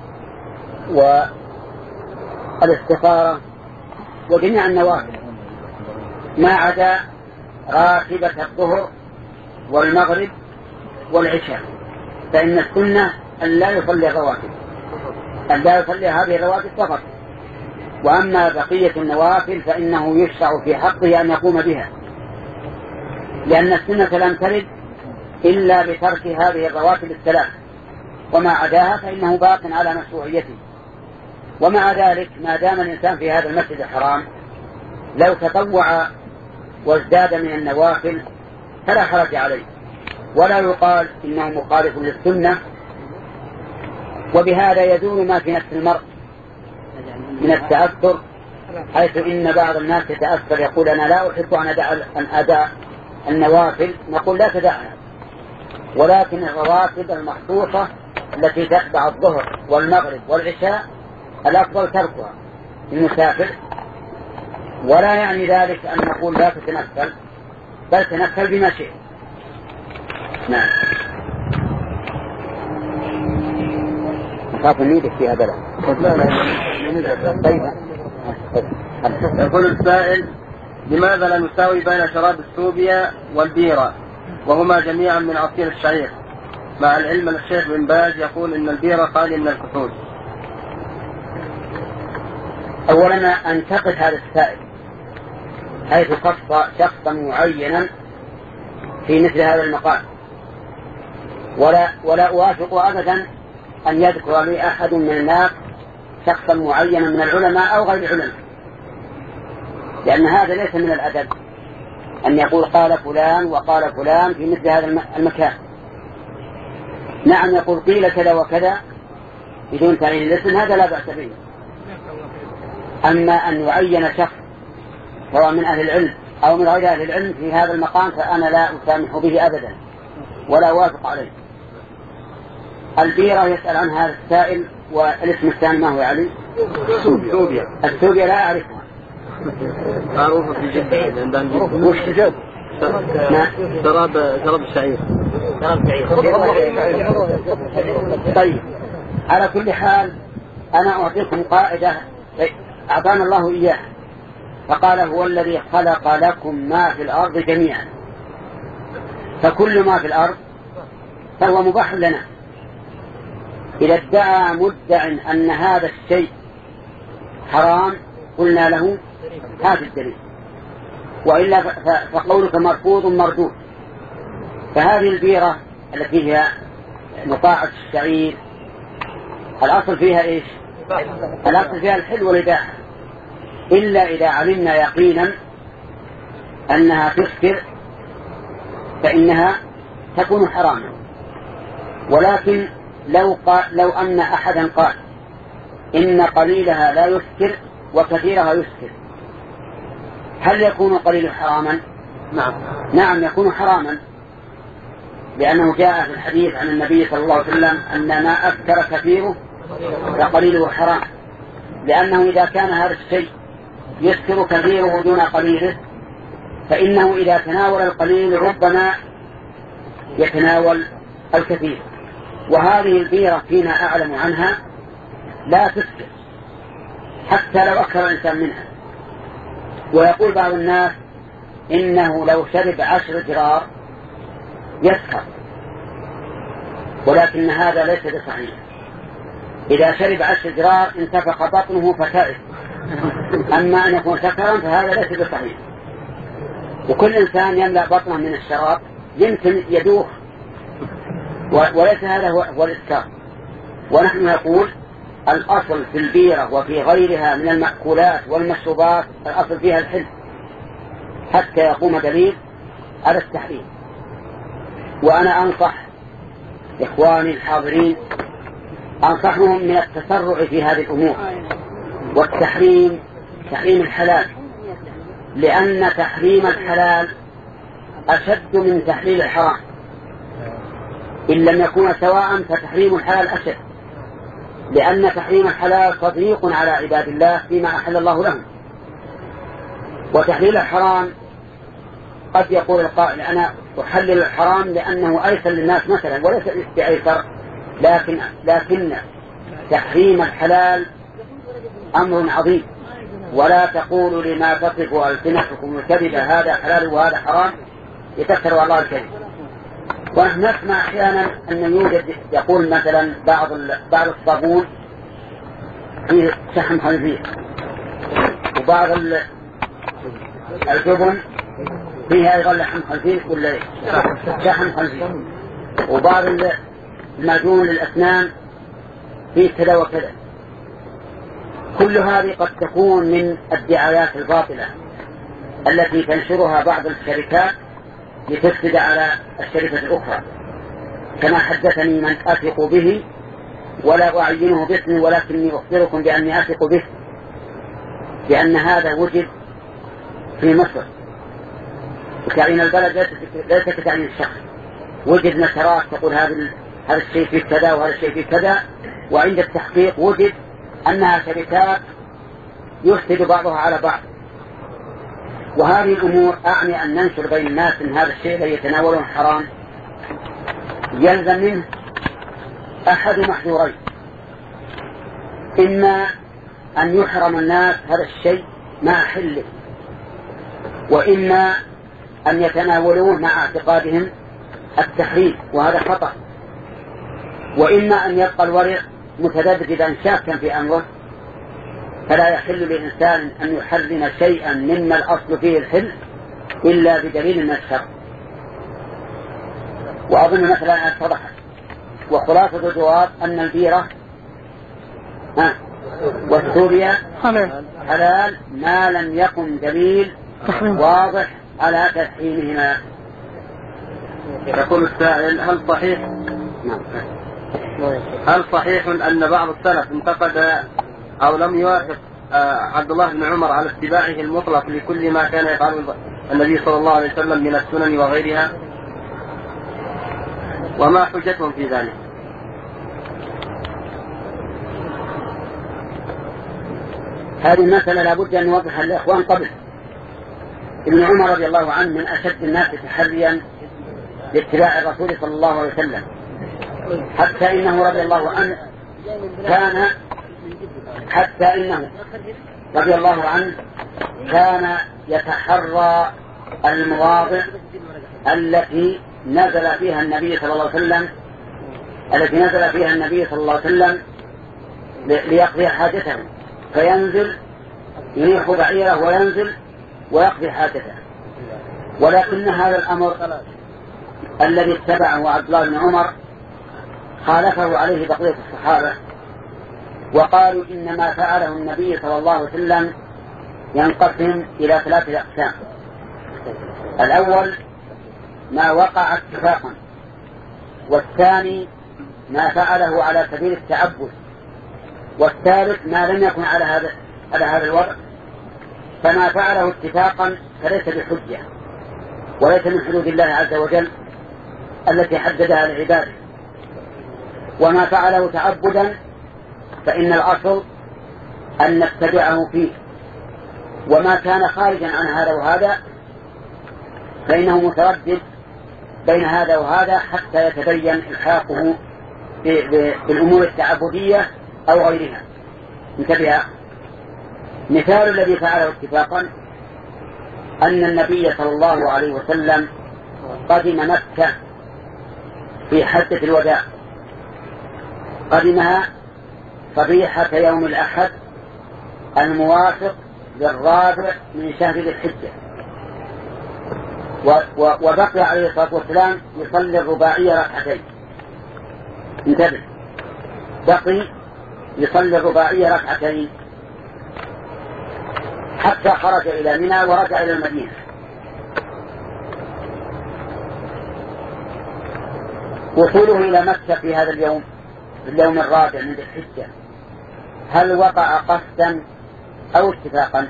والاستخارة وجميع النوافل، ما عدا راتبة الظهر والمغرب والعشاء، فإن السنة أن لا يصلي الرواتب، أن لا يصلي هذه الرواتب فقط. وأما بقية النوافل فإنه يشرع في حقه أن يقوم بها، لأن السنة لم ترد إلا بترك هذه الرواتب الثلاث، وما عداها فإنه باق على مشروعيته. ومع ذلك ما دام الإنسان في هذا المسجد الحرام لو تطوع وازداد من النوافل فلا حرج عليه، ولا يقال إنه مخالف للسنة. وبهذا يزول ما في نفس المرء من التأثر، حيث إن بعض الناس يتأثر يقول: أنا لا أحب أن أدع أن أدع النوافل. نقول: لا تدعها، ولكن الرواتب المخصوصة التي تتبع الظهر والمغرب والعشاء الأفضل تركها المسافر. ولا يعني ذلك أن نقول لا تتنفل، بل تنفل بما شئت. نعم. خاف نيدك في هذا. طيب. يقول السائل: لماذا لا نساوي بين شراب السوبيا والبيرة وهما جميعا من عصير الشعير، مع العلم أن الشيخ بن باز يقول إن البيرة خالية من الكحول؟ أولا أنتقد هذا السائل حيث خص شخصا معينا في مثل هذا المقام، ولا, ولا أوافق أبدا أن يذكر لي أحد من الناس شخصا معينا من العلماء أو غير العلماء، لأن هذا ليس من الأدب أن يقول قال فلان وقال فلان في مثل هذا المكان. نعم يقول قيل كذا وكذا بدون تعيين الاسم، هذا لا بأس به. أما أن يعين شخص سواء من أهل العلم أو من غير أهل العلم في هذا المقام فأنا لا أسامح به أبدا ولا أوافق عليه. البيرة يسأل عنها هذا السائل، والاسم الثاني ما هو علي؟ السوبيا. السوبيا لا أعرفها. معروفة في جدة عندنا. وش جد؟ شراب شراب الشعير. طيب على كل حال أنا أعطيكم قاعدة أعطانا الله إياه، فقال: هو الذي خلق لكم ما في الأرض جميعا، فكل ما في الأرض فهو مباح لنا. إذا ادعى مدع أن هذا الشيء حرام قلنا له هذا الدليل، وإلا فقولك مرفوض مردود. فهذه البيرة التي هي مقاعد الشعير الأصل فيها إيش؟ الأصل فيها الحل والإباحة، إلا إذا علمنا يقينا أنها تسكر فإنها تكون حراما. ولكن لو, قال لو أن أحدا قال إن قليلها لا يسكر وكثيرها يسكر، هل يكون قليل حراما؟ نعم نعم يكون حراما، لأنه جاء في الحديث عن النبي صلى الله عليه وسلم أن ما أسكر كثيره فقليله حرام، لأنه إذا كان هذا الشيء يسكر كثيره دون قليله فإنه إذا تناول القليل ربما يتناول الكثير. وهذه البيرة فيما أعلم عنها لا تسكر حتى لو أكثر الإنسان منها. ويقول بعض الناس إنه لو شرب عشر جرار يسكر، ولكن هذا ليس بصحيح. إذا شرب عشر جرار انتفخ بطنه فتعب، أما أن يكون سكرا فهذا ليس بصحيح. وكل إنسان يملأ بطنه من الشراب يمكن يدوخ، وليس هذا هو الإسكار. ونحن نقول الأصل في البيرة وفي غيرها من المأكولات والمشروبات الأصل فيها الحل حتى يقوم دليل على التحريم. وأنا أنصح إخواني الحاضرين أنصحهم من التسرع في هذه الأمور والتحريم، تحريم الحلال، لأن تحريم الحلال أشد من تحليل الحرام. إن لم يكون سواء فتحريم الحلال أشد، لأن تحريم الحلال تضييق على عباد الله فيما أحل الله لهم. وتحليل الحرام قد يقول القائل أنا أحلل الحرام لأنه أيسر للناس مثلا، وليس بأيسر، لكن, لكن تحريم الحلال أمر عظيم. ولا تقولوا لما تصف ألسنتكم الكذب هذا حلال وهذا حرام يتكثر الله الكذب. ونحن نسمع أحيانا أن يوجد يقول مثلا بعض بعض الصابون فيه شحم خنزير، وبعض الجبن فيها أيضا لحم خنزير ولا شحم خنزير، وبعض المعجون للأسنان فيه كذا وكذا. كل هذه قد تكون من الدعايات الباطلة التي تنشرها بعض الشركات لتفسد على الشركة الأخرى، كما حدثني من أثق به ولا أعينه باسمي ولكني أخبركم بأني أثق به، لأن هذا وجد في مصر. وتعيين البلد ليس كتعيين الشخص، وجد نشرات تقول هذا هذا الشيء في كذا وهذا الشيء في كذا، وعند التحقيق وجد أنها شركات يفسد بعضها على بعض. وهذه الأمور أعني أن ننشر بين الناس أن هذا الشيء الذي يتناوله حرام يلزم منه أحد محذورين: إما أن يحرم الناس هذا الشيء مع حله، وإما أن يتناولوه مع اعتقادهم التحريم، وهذا خطأ، وإما أن يبقى الورع متذبذبا شاكا في أمره، فلا يحل للإنسان أن يحرم شيئا مما الأصل فيه الحل إلا بدليل من الشرع. وأظن مثلا اتضحت. وخلاصة الجواب أن البيرة والسوريا حلال ما لم يكن دليل واضح على تحريمهما. يقول السائل: هل صحيح هل صحيح أن بعض السلف انتقد أو لم يوافق عبد الله بن عمر على اتباعه المطلق لكل ما كان يفعله النبي صلى الله عليه وسلم من السنن وغيرها، وما حجتهم في ذلك؟ هذه المسألة لابد أن نوضحها للإخوان قبل. ابن عمر رضي الله عنه من أشد الناس تحريا لاتباع الرسول صلى الله عليه وسلم، حتى إنه رضي الله عنه كان حتى إنه رضي الله عنه كان يتحرى المواضع التي نزل فيها النبي صلى الله عليه وسلم التي نزل فيها النبي صلى الله عليه وسلم ليقضي حاجته، فينزل يريح بعيره وينزل ويقضي حاجته. ولكن هذا الأمر الذي اتبعه عبد الله بن عمر خالفه عليه بقية الصحابة، وقالوا إن ما فعله النبي صلى الله عليه وسلم ينقسم إلى ثلاثة أقسام. الأول ما وقع اتفاقا، والثاني ما فعله على سبيل التعبد، والثالث ما لم يكن على هذا على هذا الوضع. فما فعله اتفاقا فليس بحجة وليس من حدود الله عز وجل التي حددها لعباده، وما فعله تعبدا فإن الأصل أن نتبعه فيه، وما كان خارجا عن هذا وهذا فإنه متردد بين هذا وهذا حتى يتبين إلحاقه بالأمور التعبدية أو غيرها. انتبه، مثال الذي فعله اتفاقا أن النبي صلى الله عليه وسلم قدم مكة في حجة الوداع، قدمها صبيحة يوم الأحد الموافق للرابع من شهر ذي الحجة، وبقي عليه الصلاة والسلام يصلي الرباعية ركعتين. انتبه، بقي يصلي الرباعية ركعتين حتى خرج إلى منى ورجع إلى المدينة. وصوله إلى مكة في هذا اليوم، في اليوم الرابع من ذي الحجة، هل وقع قصدا أو اتفاقا؟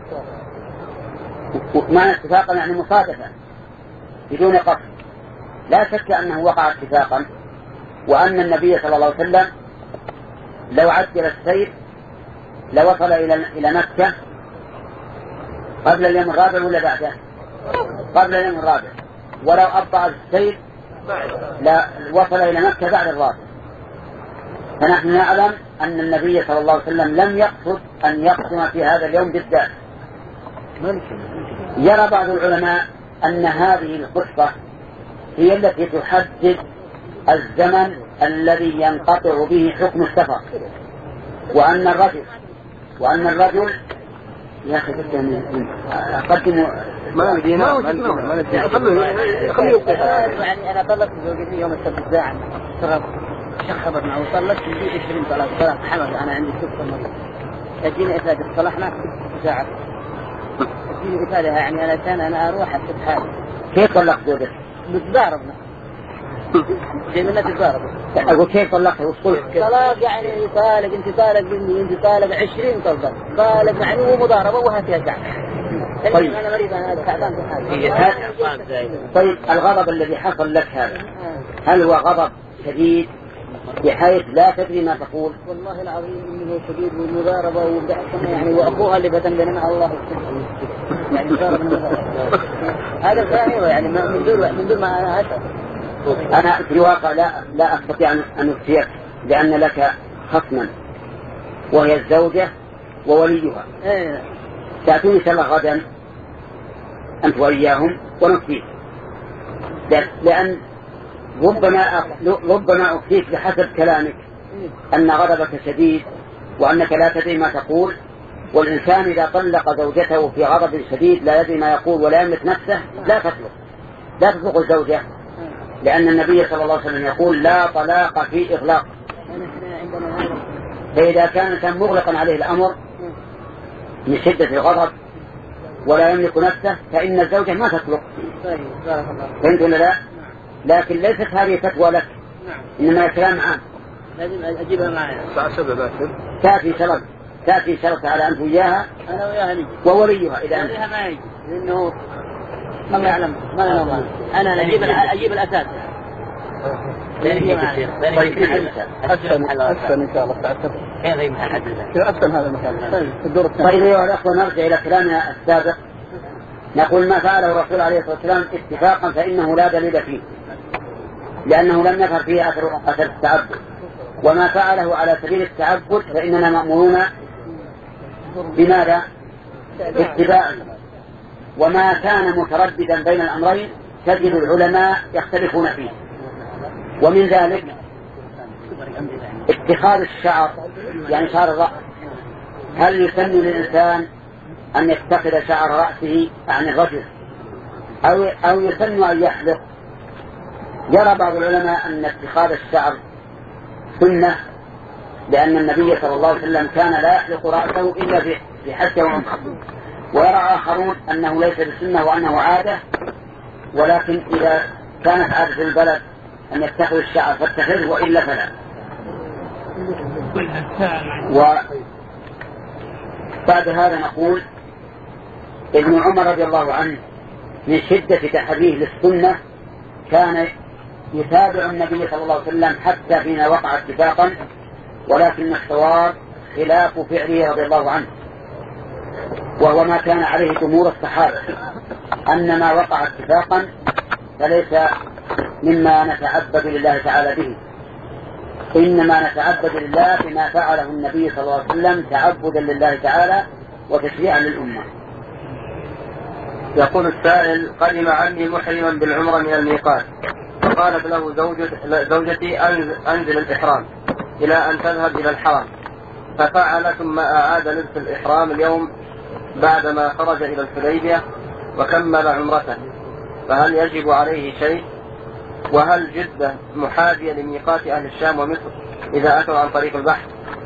معنى اتفاقا يعني مصادفة بدون قصد. لا شك أنه وقع اتفاقا، وأن النبي صلى الله عليه وسلم لو عجل السير لوصل إلى إلى مكة قبل اليوم الرابع ولا بعده؟ قبل اليوم الرابع. ولو أبطأ السير لا وصل إلى مكة بعد الرابع. فنحن نعلم أن النبي صلى الله عليه وسلم لم يقصد أن يقسم في هذا اليوم بالذات. يرى بعض العلماء أن هذه الخطبة هي التي تحدد الزمن الذي ينقطع به حكم السفر، وأن الرجل وأن الرجل يا أخي أقدم ما ندينا ما ندينا يعني أنا طلقت زوجتي يوم السبت الساعة شرب شخبت معه وصلت في عشرين صلاة صلاة حمد. أنا عندي ست مرات تجيني إفادة صلحنا ساعة تجيني إفادها، يعني أنا كان أنا أروح أسد حالي. كيف طلقت زوجتك؟ بتضاربنا زي منها تضارب. أقول كيف طلقت وصلت؟ طلاق يعني طالق أنت طالق مني أنت طالق عشرين طلقة طالق يعني هو مضاربة وهاتها ساعة. طيب أنا مريض أنا تعبان في حالي. طيب الغضب الذي حصل لك هذا هل هو غضب شديد بحيث لا تدري ما تقول؟ والله العظيم إنه شديد والمضاربة وبحثنا يعني وأخوها اللي بتنبني مع الله يعني صار من هذا ثاني يعني من دون من دون ما أنا أشعر. أنا في الواقع لا لا أستطيع أن أفتيك لأن لك خصما وهي الزوجة ووليها. تأتوني إن شاء الله غدا أنت وإياهم ونفتيك، لأن ربما ربما أفتيك بحسب كلامك أن غضبك شديد وأنك لا تدري ما تقول، والإنسان إذا طلق زوجته في غضب شديد لا يدري ما يقول ولا يملك نفسه لا تطلق لا تطلق الزوجة، لأن النبي صلى الله عليه وسلم يقول لا طلاق في إغلاق. فإذا كان كان مغلقا عليه الأمر من شدة الغضب ولا يملك نفسه فإن الزوجة ما تطلق. فهمت ولا لا؟ لكن ليست هذه فتوى لك، إنما كلام عام. لازم أجيبها معي. تأتي شرط تأتي شرط على أنت وياها أنا وياها نجي ووليها إذا أنت. وليها ما يجي لأنه الله يعلم ما أنا ما أنا أجيب أجيب الأساس. طيب أحسن أحسن إن شاء الله تعتبر. كيف هي محددة؟ أحسن هذا المكان. الدور الثاني. طيب أيها الأخوة نرجع إلى كلامنا السابق. نقول ما فعله الرسول عليه الصلاة والسلام اتفاقا فإنه لا دليل فيه، لأنه لم يظهر فيه أثر أثر التعبد، وما فعله على سبيل التعبد فإننا مأمورون بماذا؟ باتباعه. وما كان مترددا بين الأمرين تجد العلماء يختلفون فيه، ومن ذلك اتخاذ الشعر يعني شعر الرأس. هل يسن للإنسان أن يتخذ شعر رأسه عن الرجل أو أو يسن أن يحلق. يرى بعض العلماء أن اتخاذ الشعر سنة، لأن النبي صلى الله عليه وسلم كان لا يحلق رأسه إلا في حج وعمرة. ويرى آخرون أنه ليس بسنة وأنه عادة، ولكن إذا كانت عادة البلد أن يتخذ الشعر فاتخذه، وإلا فلا. وبعد هذا نقول ابن عمر رضي الله عنه من شدة تحريه للسنة كان يتابع النبي صلى الله عليه وسلم حتى فيما وقع اتفاقا، ولكن الصواب خلاف فعله رضي الله عنه، وهو ما كان عليه جمهور الصحابة، أن ما وقع اتفاقا فليس مما نتعبد لله تعالى به، إنما نتعبد لله بما فعله النبي صلى الله عليه وسلم تعبدا لله تعالى وتشريعا للأمة. يقول السائل: قدم عني محرما بالعمرة من الميقات، فقالت له زوجتي أنزل الإحرام إلى أن تذهب إلى الحرم، ففعل ثم أعاد لبس الإحرام اليوم بعدما خرج إلى الحديبية وكمل عمرته، فهل يجب عليه شيء؟ وهل جدة محاذية لميقات أهل الشام ومصر إذا أتوا عن طريق البحر؟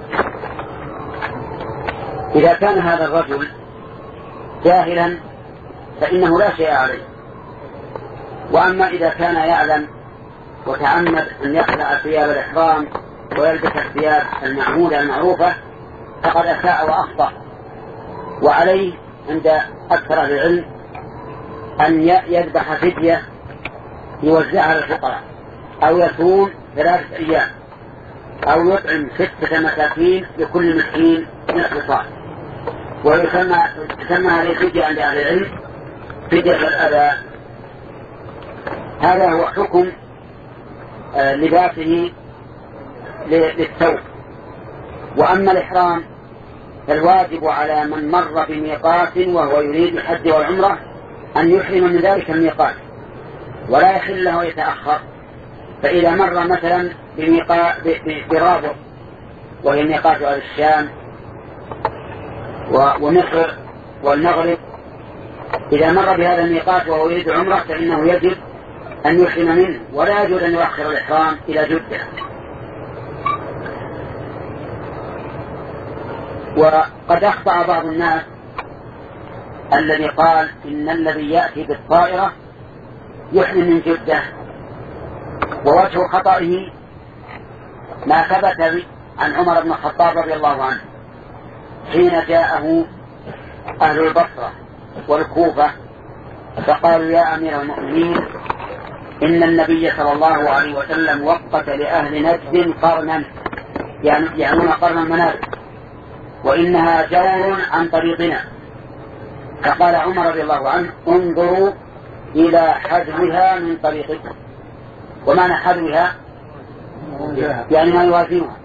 إذا كان هذا الرجل جاهلا فإنه لا شيء عليه، وأما إذا كان يعلم وتعمد أن يخلع ثياب الإحرام ويلبس الثياب المعمولة المعروفة فقد أساء وأخطأ، وعليه عند أكثر أهل العلم أن يذبح فدية يوزعها للفقراء، أو يصوم ثلاثة أيام، أو يطعم ستة مساكين لكل مسكين نصف صاع، ويسمى تسمى هذه الفدية عند أهل العلم فدية الأذى. هذا هو حكم لباسه للثوب. وأما الإحرام فالواجب على من مر بميقات وهو يريد الحج والعمرة أن يحرم من ذلك الميقات، ولا يحل له يتأخر. فإذا مر مثلا بميقات برابط وهي ميقات أهل الشام ومصر والمغرب، إذا مر بهذا الميقات وهو يريد عمرة فإنه يجب أن يحرم منه، ولا يجوز أن يؤخر الإحرام إلى جدة. وقد أخطأ بعض الناس الذي قال إن الذي يأتي بالطائرة يحرم من جدة، ووجه خطئه ما ثبت عن عمر بن الخطاب رضي الله عنه حين جاءه أهل البصرة والكوفة فقالوا: يا أمير المؤمنين، إن النبي صلى الله عليه وسلم وقت لأهل نجد قرنا، يعني يعنون قرن المنازل، وإنها جور عن طريقنا. فقال عمر رضي الله عنه: انظروا إلى حذوها من طريقكم. ومعنى حذوها يعني ما يوازنها.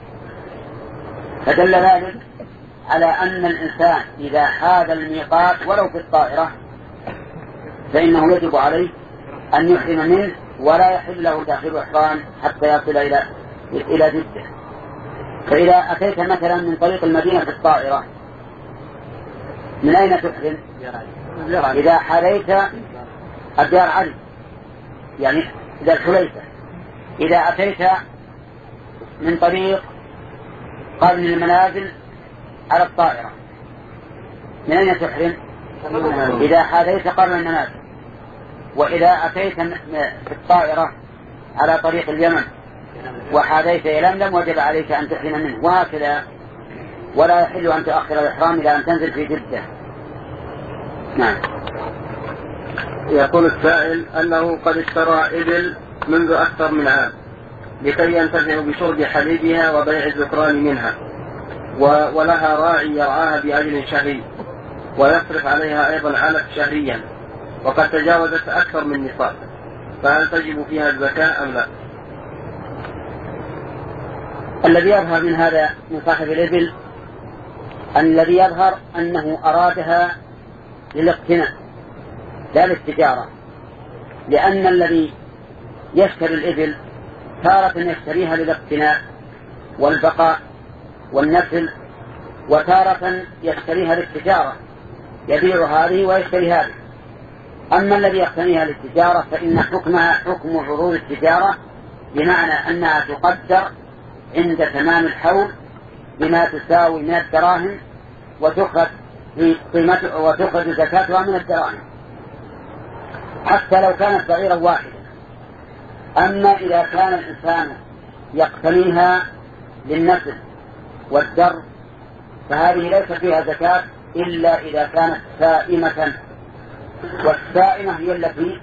فدل ذلك على أن الإنسان إذا حاذ الميقات ولو في الطائرة فإنه يجب عليه أن يحرم منه، ولا يحل له تأخير إحرام حتى يصل إلى إلى جدة. فإذا أتيت مثلا من طريق المدينة في الطائرة من أين تحرم؟ إذا حليت الدار علي يعني إذا الحليفة. إذا أتيت من طريق قرن المنازل على الطائرة من أين تحرم؟ إذا حليت قرن المنازل. وإذا أتيت في الطائرة على طريق اليمن وحاذيت إلى لملم وجب عليك أن تحرم منه، وهكذا. ولا يحل أن تؤخر الإحرام إلى أن تنزل في جدة. نعم. يقول السائل أنه قد اشترى إبل منذ أكثر من عام لكي ينتفع بشرب حليبها وبيع الذكران منها، ولها راعي يرعاها بأجل شهري ويصرف عليها أيضا علف شهريا، وقد تجاوزت أكثر من نصاب، فهل تجب فيها الزكاة أم لا؟ الذي يظهر من هذا من صاحب الإبل أن الذي يظهر أنه أرادها للاقتناء لا للتجارة، لأن الذي يشتري الإبل تارة يشتريها للاقتناء والبقاء والنسل، وتارة يشتريها للتجارة يبيع هذه ويشتري هذه. أما الذي يقتنيها للتجارة فإن حكمها حكم عروض التجارة، بمعنى أنها تقدر عند تمام الحول بما تساوي من الدراهم وتخرج قيمتها وتخرج زكاتها من الدراهم حتى لو كانت صغيرة واحدة. أما إذا كان الإنسان يقتنيها للنسل والدر فهذه ليس فيها زكاة إلا إذا كانت سائمة، والسائمة هي التي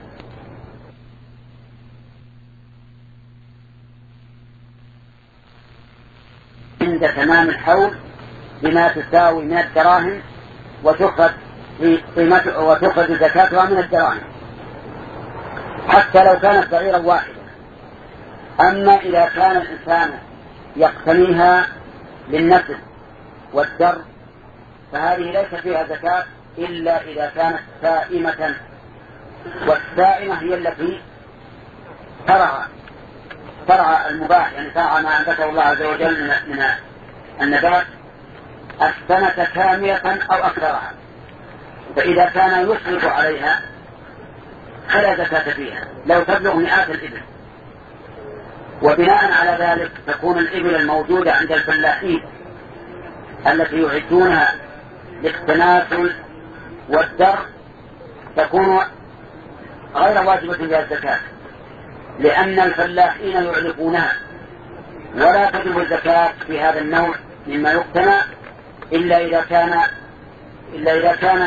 عند تمام الحول بما تساوي من الدراهم وتخرج قيمتها وتخرج زكاتها من الدراهم حتى لو كانت صغيرة واحدة. أما إذا كان الإنسان يقتنيها للنسل والدر فهذه ليس فيها زكاة إلا إذا كانت سائمة، والسائمة هي التي ترعى ترعى المباح، يعني ترعى ما أنبته الله عز وجل من النبات السنة كاملة أو أكثرها، فإذا كان يشرف عليها فلا زكاة فيها لو تبلغ مئات الإبل. وبناء على ذلك تكون الإبل الموجودة عند الفلاحين التي يعدونها للتناسل والدر تكون غير واجبة بها الزكاة، لأن الفلاحين يعلقونها، ولا تجب الزكاة في هذا النوع مما يقتنى إلا إذا كان إلا إذا كان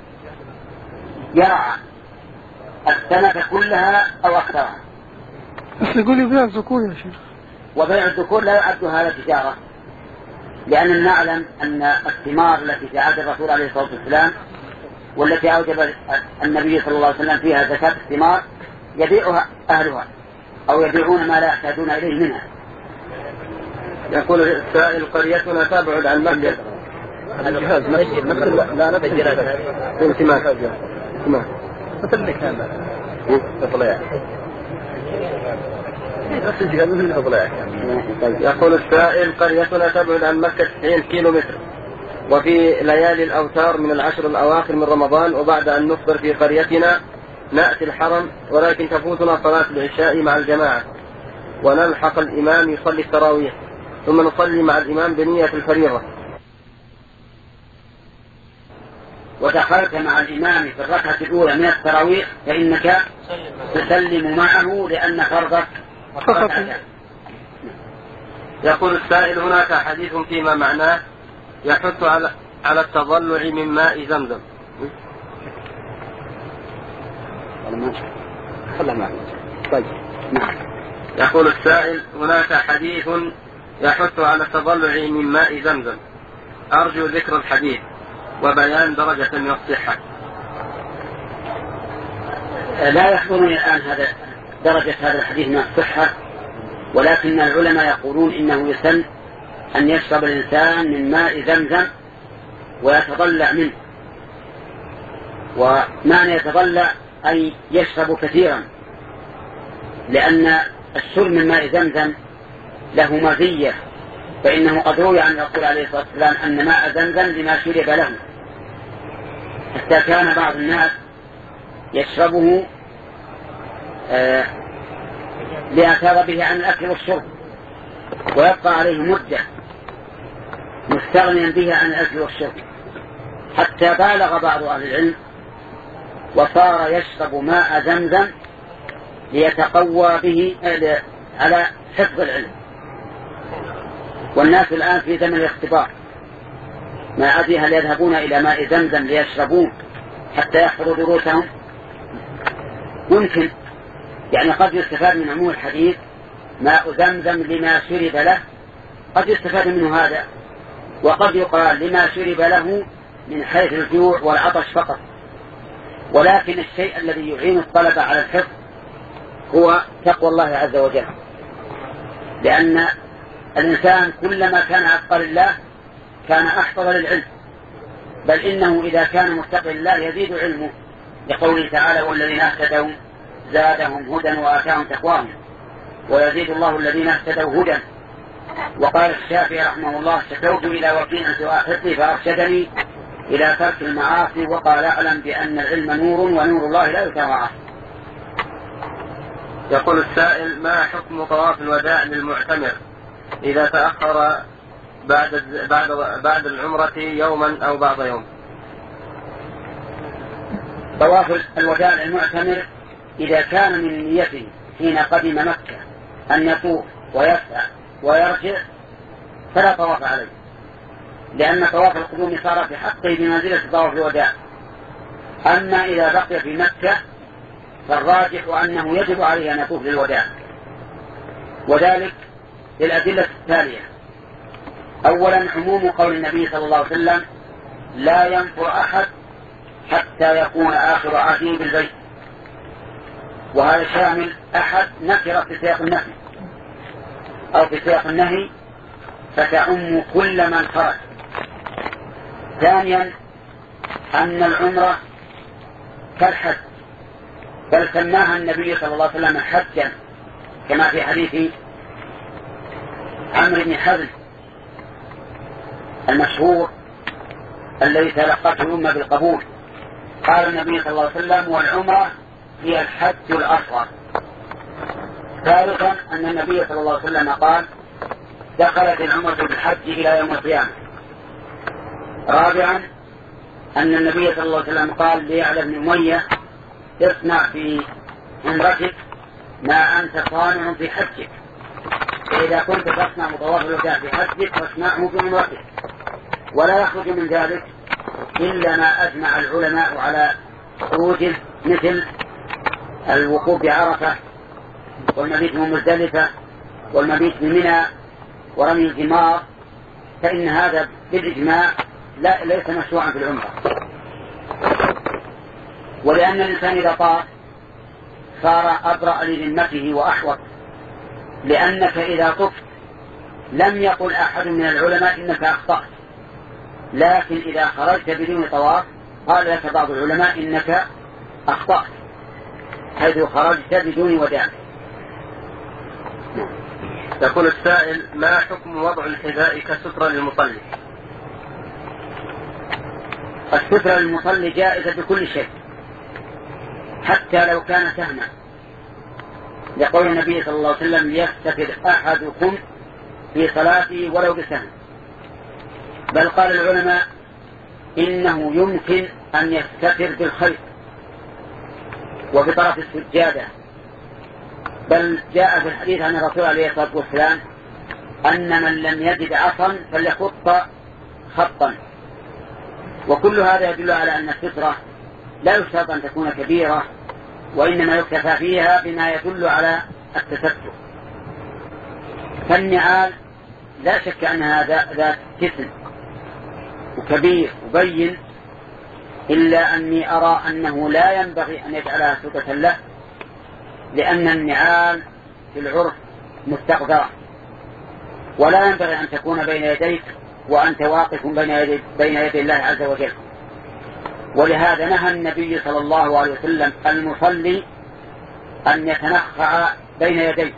يرعى السنة كلها أو أكثرها. بس يقول يبيع الذكور يا شيخ، وبيع الذكور لا يعد هذا تجارة، لأن نعلم أن الثمار التي في عهد الرسول عليه الصلاة والسلام والتي أوجب النبي صلى الله عليه وسلم فيها زكاة الثمار يبيعها أهلها أو يبيعون ما لا يحتاجون إليه منها. يقول السائل قريتنا تبعد عن مكة. الجهاز مسجد مثل لا نفس الجهاز انتماء انتماء مثل مكان تطلع نفس الجهاز مثل تطلع. يقول السائل قريتنا تبعد عن مكة تسعين كيلو متر، وفي ليالي الأوتار من العشر الأواخر من رمضان وبعد أن نفطر في قريتنا نأتي الحرم، ولكن تفوتنا صلاة العشاء مع الجماعة ونلحق الإمام يصلي التراويح ثم نصلي مع الإمام بنية الفريضة. ودخلت مع الإمام في الركعة الأولى من التراويح فإنك تسلم معه لأن فرضك ركعتان. يقول السائل هناك حديث فيما معناه يحث على على التضلع من ماء زمزم. طيب. يقول السائل هناك حديث يحث على التضلع من ماء زمزم، أرجو ذكر الحديث وبيان درجة من الصحة. لا يحضرني الآن هذا درجة هذا الحديث من الصحة، ولكن العلماء يقولون إنه يسن أن يشرب الإنسان من ماء زمزم ويتضلع منه، ومعنى يتضلع أي يشرب كثيرا، لأن الشرب من ماء زمزم له مزية، فإنه قد روي عن الرسول عليه الصلاة والسلام أن ماء زمزم لما شرب له، حتى كان بعض الناس يشربه آه ليعتاض به عن الأكل والشرب ويبقى عليه مدة مستغنيا به عن الأكل والشرب، حتى بالغ بعض أهل العلم وصار يشرب ماء زمزم ليتقوى به على حفظ العلم. والناس الآن في زمن الاختبار، ما أدري هل يذهبون إلى ماء زمزم ليشربون حتى يحفظوا دروسهم؟ ممكن، يعني قد يستفاد من عموم الحديث ماء زمزم لما شرب له، قد يستفاد منه هذا، وقد يقال لما شرب له من حيث الجوع والعطش فقط. ولكن الشيء الذي يعين الطلبة على الحفظ هو تقوى الله عز وجل، لأن الإنسان كلما كان أتقى لله كان أحفظ للعلم، بل إنه إذا كان متقي لله يزيد علمه، لقوله تعالى والذين اهتدوا زادهم هدى وآتاهم تقواهم ويزيد الله الذين اهتدوا هدى. وقال الشافعي رحمه الله شكوت إلى وكيل سوى حفظي فأرشدني إلى ترك المعاصي، وقال اعلم بأن العلم نور ونور الله لا يتضاعف. يقول السائل: ما حكم طواف الوداع للمعتمر إذا تأخر بعد بعد بعد العمرة يوما أو بعض يوم؟ طواف الوداع للمعتمر إذا كان من نيته حين قدم مكة أن يطوف ويسعى ويرجع فلا طواف عليه، لأن طواف القدوم صار في حقه بمنزلة طواف الوداع. أما إذا بقي في مكة فالراجح أنه يجب عليه أن يطوف للوداع، وذلك للأدلة التالية: أولا عموم قول النبي صلى الله عليه وسلم: لا ينفر أحد حتى يكون آخر عهده بالبيت، وهذا شامل أحد نكر في سياق النهي أو في سياق النهي فتعم كل من خرج. ثانيا أن العمرة كالحج، بل سماها النبي صلى الله عليه وسلم حجا، كما في حديث عمرو بن حزم المشهور الذي تلقته الأمة بالقبول. قال النبي صلى الله عليه وسلم: والعمرة هي الحج الأصغر. ثالثا أن النبي صلى الله عليه وسلم قال: دخلت العمرة بالحج إلى يوم القيامة. رابعا أن النبي صلى الله عليه وسلم قال ليعلى بن أمية: اصنع في عمرتك ما أنت صانع في حجك، فإذا كنت تصنع طواف الوداع في حجك فاصنعه في عمرتك، ولا يخرج من ذلك إلا ما أجمع العلماء على خروجه، مثل الوقوف بعرفة والمبيت من مزدلفة والمبيت بمنى ورمي الجمار، فإن هذا بالإجماع لا ليس مشروعا في العمرة. ولأن الإنسان إذا طاف صار أبرأ لذمته وأحوط، لأنك إذا طفت لم يقل أحد من العلماء إنك أخطأت، لكن إذا خرجت بدون طواف قال لك بعض العلماء إنك أخطأت حيث خرجت بدون وداع. يقول السائل: ما حكم وضع الحذاء كسترة للمصلي؟ السترة للمصلي جائزة بكل شيء حتى لو كان سهما، يقول النبي صلى الله عليه وسلم: يستتر أحدكم في صلاته ولو بسهم. بل قال العلماء إنه يمكن أن يستتر بالخيط وبطرف السجادة، بل جاء في الحديث عن الرسول عليه الصلاة والسلام أن من لم يجد عصا فليخط خطا. وكل هذا يدل على أن السترة لا يشترط أن تكون كبيرة، وإنما يكتفى فيها بما يدل على التستر. فالنعال لا شك أنها ذات جسم وكبير وبين، إلا أني أرى أنه لا ينبغي أن يجعلها سترة له، لأن النعال في العرف مستقذرة، ولا ينبغي أن تكون بين يديك وأنت واقف بين يدي, بين يدي الله عز وجل. ولهذا نهى النبي صلى الله عليه وسلم المصلي أن يتنخع بين يديه،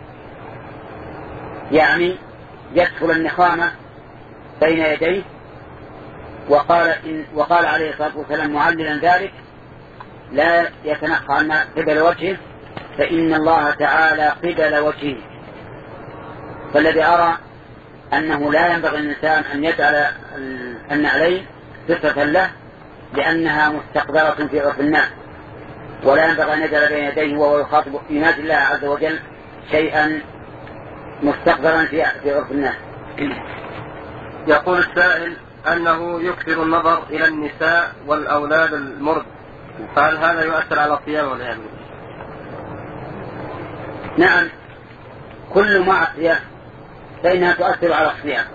يعني يدخل النخامة بين يديه. وقال, إن وقال عليه الصلاة والسلام معللا ذلك: لا يتنخع قبل وجهه فإن الله تعالى قبل وجهه. فالذي أرى أنه لا ينبغي الإنسان أن يجعل النعلين سترة له، لأنها مستقبلة في عرف الناس، ولا ينبغي أن يجعل بين يديه وهو يخاطب ينادي الله عز وجل شيئا مستقبلا في عرف الناس. يقول السائل أنه يكثر النظر إلى النساء والأولاد المرض، فهل هذا يؤثر على الصيام ولا لا؟ نعم، كل معصية فإنها تؤثر على الصيام،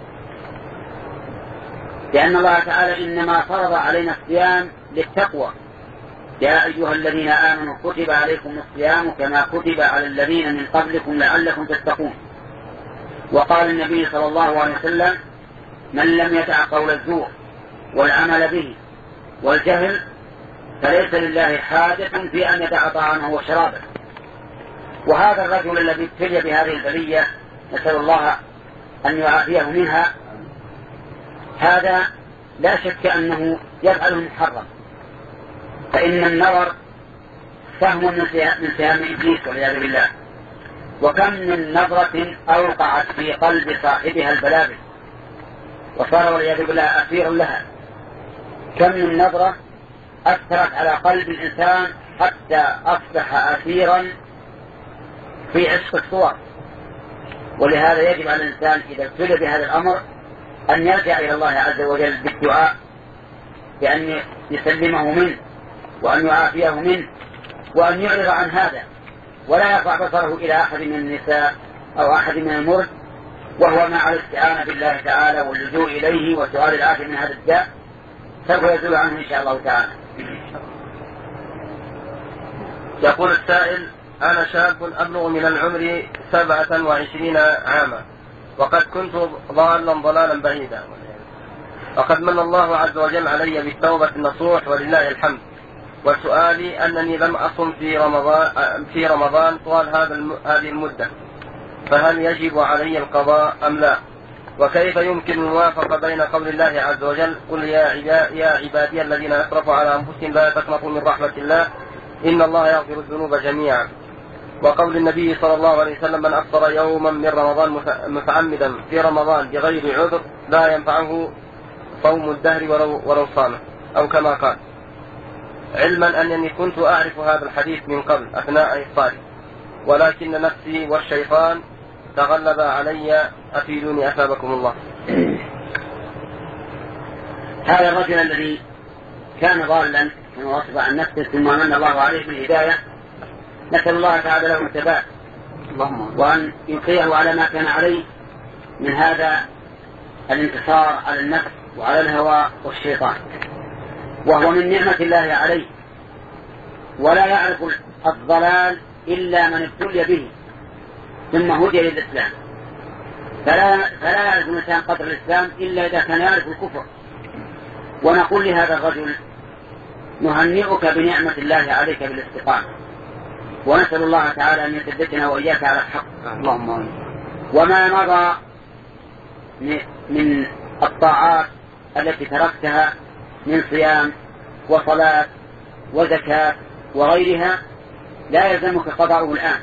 لأن الله تعالى إنما فرض علينا الصيام للتقوى: يا أيها الذين آمنوا كتب عليكم الصيام كما كتب على الذين من قبلكم لعلكم تتقون. وقال النبي صلى الله عليه وسلم: من لم يدع قول الزور والعمل به والجهل فليس لله حاجة في أن يدع طعامه وشرابه. وهذا الرجل الذي ابتلي بهذه البلية نسأل الله أن يعافيه منها، هذا لا شك أنه يفعل محرم، فإن النظر سهم من سهام إبليس والعياذ بالله. وكم من نظرة أوقعت في قلب صاحبها البلابل وصار والعياذ بالله أسيرا لها. كم من نظرة أثرت على قلب الإنسان حتى أصبح أسيرا في عشق الصور. ولهذا يجب على الإنسان إذا ابتلي بهذا الأمر أن يرجع إلى الله عز وجل بالدعاء بأن يسلمه منه وأن يعافيه منه وأن يعرض عن هذا ولا يرفع بصره إلى أحد من النساء أو أحد من المرد، وهو مع الاستعانة بالله تعالى واللجوء إليه وسؤال العافية من هذا الداء سوف يزول عنه إن شاء الله تعالى. يقول السائل: أنا شاب أبلغ من العمر سبعة وعشرين عاما، وقد كنت ضالا ضلالا بعيدا، وقد من الله عز وجل علي بالتوبة النصوح ولله الحمد. وسؤالي أنني لم أصم في رمضان في رمضان طوال هذا هذه المدة، فهل يجب علي القضاء أم لا؟ وكيف يمكن الموافقة بين قول الله عز وجل: قل يا عبادي, يا عبادي الذين أسرفوا على أنفسهم لا تقنطوا من رحمة الله إن الله يغفر الذنوب جميعا، وقول النبي صلى الله عليه وسلم: من أفطر يوما من رمضان متعمدا في رمضان بغير عذر لا ينفعه صوم الدهر ولو, ولو صامه، أو كما قال. علما أنني كنت أعرف هذا الحديث من قبل أثناء إفطاري، ولكن نفسي والشيطان تغلب علي، أفيدوني أثابكم الله. هذا الرجل الذي كان ضالا وغصب عن نفسه ثم من الله عليه بالهداية، نسأل الله تعالى له الثبات وأن يقيه على ما كان عليه من هذا الانتصار على النفس وعلى الهوى والشيطان، وهو من نعمة الله عليه، ولا يعرف الضلال إلا من ابتلي به ثم هدي للإسلام. فلا, فلا يعرف الإنسان قدر الإسلام إلا إذا كان يعرف الكفر. ونقول لهذا الرجل: نهنئك بنعمة الله عليك بالاستقامة، ونسأل الله تعالى أن يثبتنا وإياك على الحق. اللهم. وما مضى من الطاعات التي تركتها من صيام وصلاة وزكاة وغيرها لا يلزمك قضاؤه الآن،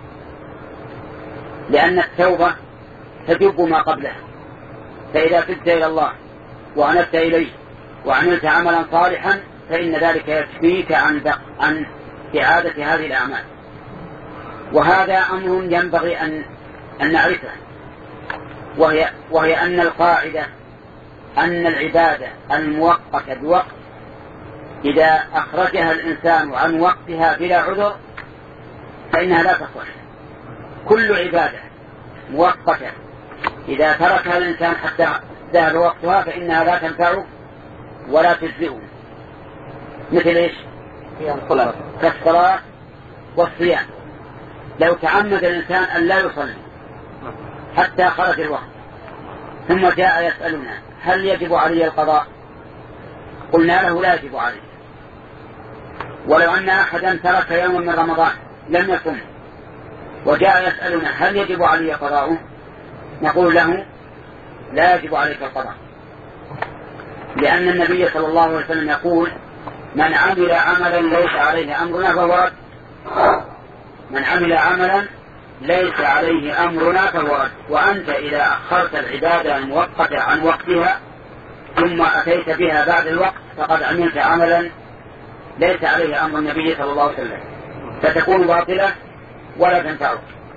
لأن التوبة تجب ما قبلها. فإذا تبت إلى الله وأنبت إليه وعملت عملا صالحا فإن ذلك يكفيك عن عن إعادة هذه الأعمال. وهذا أمر ينبغي أن أن نعرفه، وهي وهي أن القاعدة أن العبادة المؤقتة بوقت إذا أخرجها الإنسان عن وقتها بلا عذر فإنها لا تصح. كل عبادة مؤقتة إذا تركها الإنسان حتى ذهب وقتها فإنها لا تنفعه ولا تجزئه. مثل إيش؟ كالصلاة والصيام. لو تعمد الإنسان أن لا يصلي حتى خرج الوقت ثم جاء يسألنا: هل يجب علي القضاء؟ قلنا له: لا يجب عليه. ولو أن أحدا ترك يوما من رمضان لم يصم وجاء يسألنا: هل يجب علي قضاؤه؟ نقول له: لا يجب عليك القضاء، لأن النبي صلى الله عليه وسلم يقول: من عمل عملا ليس عليه أمرنا فهو رد. من عمل عملا ليس عليه أمرنا فهو رد. وأنت إذا أخرت العبادة المؤقتة عن وقتها ثم أتيت بها بعد الوقت فقد عملت عملا ليس عليه أمر النبي صلى الله عليه وسلم، فتكون باطلة ولا تنفعك.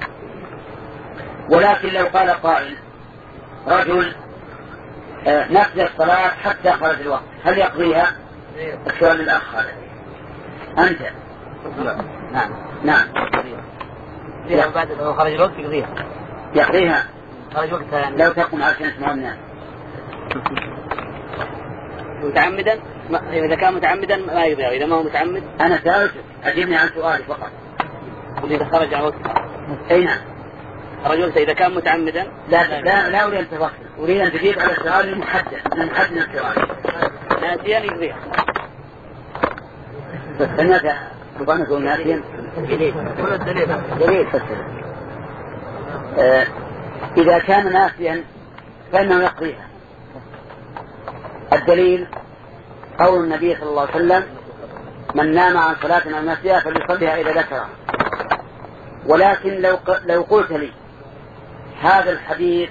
ولكن لو قال قائل: رجل نفذ الصلاة حتى خرج الوقت، هل يقضيها؟ السؤال الأخ هذا. أنت نعم نعم لو بعد لو خرج الوقت يقضيها يقضيها خرج وقتها يعني. لو تقوم عشان اسمه الناس متعمدا ما... إذا كان متعمدا ما يقضيها، إذا ما هو متعمد. أنا سألت أجبني عن سؤالي فقط. إذا خرج على وقتها أي نعم رجل إذا كان متعمدا لا لا لا أريد أن تفصل، أريد أن تجيب على السؤال المحدد المحدد السؤال. ناسيا يقضيها. الناس ربما يقول ناسيا دليل دليل دليل آه إذا كان ناسيا فإنه يقضيها. الدليل قول النبي صلى الله عليه وسلم من نام عن صلاة أو نسيها فليصليها إذا ذكرها. ولكن لو لو قلت لي هذا الحديث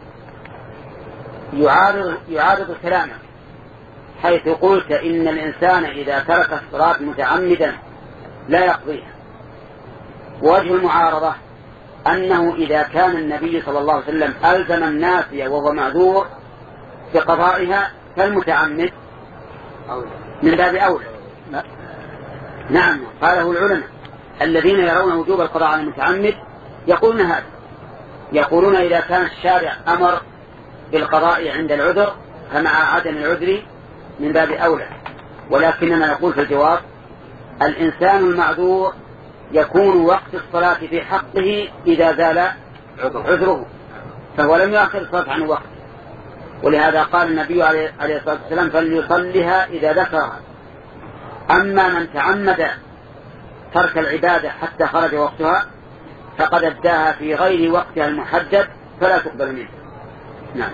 يعارض يعارض كلامك، حيث قلت إن الإنسان إذا ترك الصلاة متعمدا لا يقضيها، وجه المعارضة أنه إذا كان النبي صلى الله عليه وسلم ألزم الناس وهو معذور بقضائها فالمتعمد من باب أولى. نعم، قاله العلماء الذين يرون وجوب القضاء على المتعمد يقولون هذا، يقولون إذا كان الشارع أمر بالقضاء عند العذر فمع عدم العذر من باب أولى. ولكننا نقول في الجواب الإنسان المعذور يكون وقت الصلاة في حقه إذا زال عذره، فهو لم يأخر الصلاة عن وقت. ولهذا قال النبي عليه الصلاة والسلام فليصليها إذا ذكرها. أما من تعمد ترك العبادة حتى خرج وقتها فقد أداها في غير وقتها المحدد فلا تقبل منه. نعم.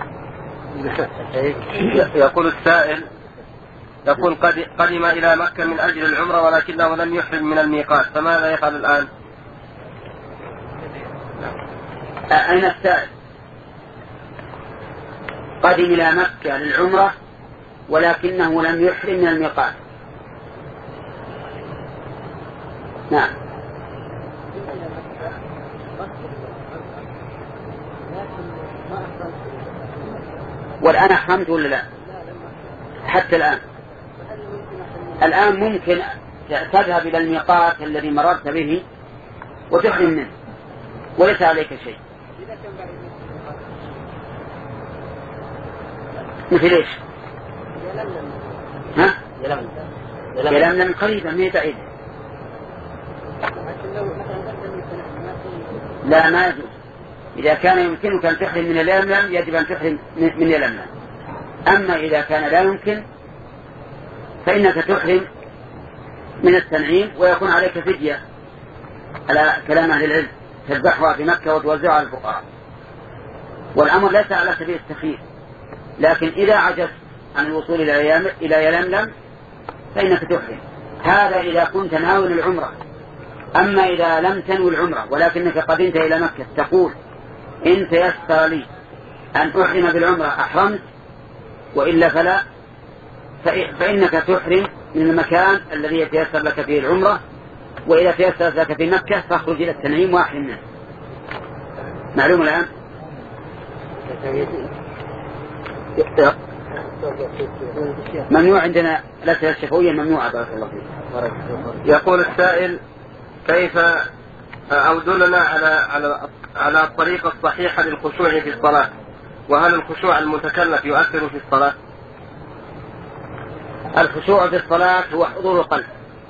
يقول السائل يقول قد قدم إلى مكة من أجل العمرة ولكنه لم يحرم من الميقات، فماذا يفعل الآن؟ أين السائل؟ قدم إلى مكة للعمرة ولكنه لم يحرم من الميقات. نعم. والآن أحرمت ولا لا؟ حتى الآن الآن ممكن تذهب إلى الميقات الذي مررت به وتحرم منه وليس عليك شيء. مثل إيش؟ ها؟ يلملم قريبا ما يتعيد. لا ما يجوز. إذا كان يمكنك أن تحرم من يلملم يجب أن تحرم من يلملم. أما إذا كان لا يمكن فإنك تحرم من التنعيم ويكون عليك فدية على كلام أهل العلم تذبحها في مكة وتوزعها على الفقراء. والأمر ليس على سبيل التخيير، لكن إذا عجزت عن الوصول إلى يلملم فإنك تحرم. هذا إذا كنت ناوي العمرة. أما إذا لم تنوي العمرة ولكنك قدمت إلى مكة تقول إن تيسر لي أن أحرم بالعمرة أحرمت وإلا فلا، فإنك تحرم من المكان الذي يتيسر لك فيه العمرة، وإذا تيسر لك في مكة فاخرج إلى التنعيم وأحرم منه. معلوم الآن؟ ممنوع عندنا الأسئلة الشفوية ممنوعة. بارك الله فيك. يقول السائل كيف أو دلنا على على على الطريقة الصحيحة للخشوع في الصلاة، وهل الخشوع المتكلف يؤثر في الصلاة؟ الخشوع في الصلاة هو حضور القلب،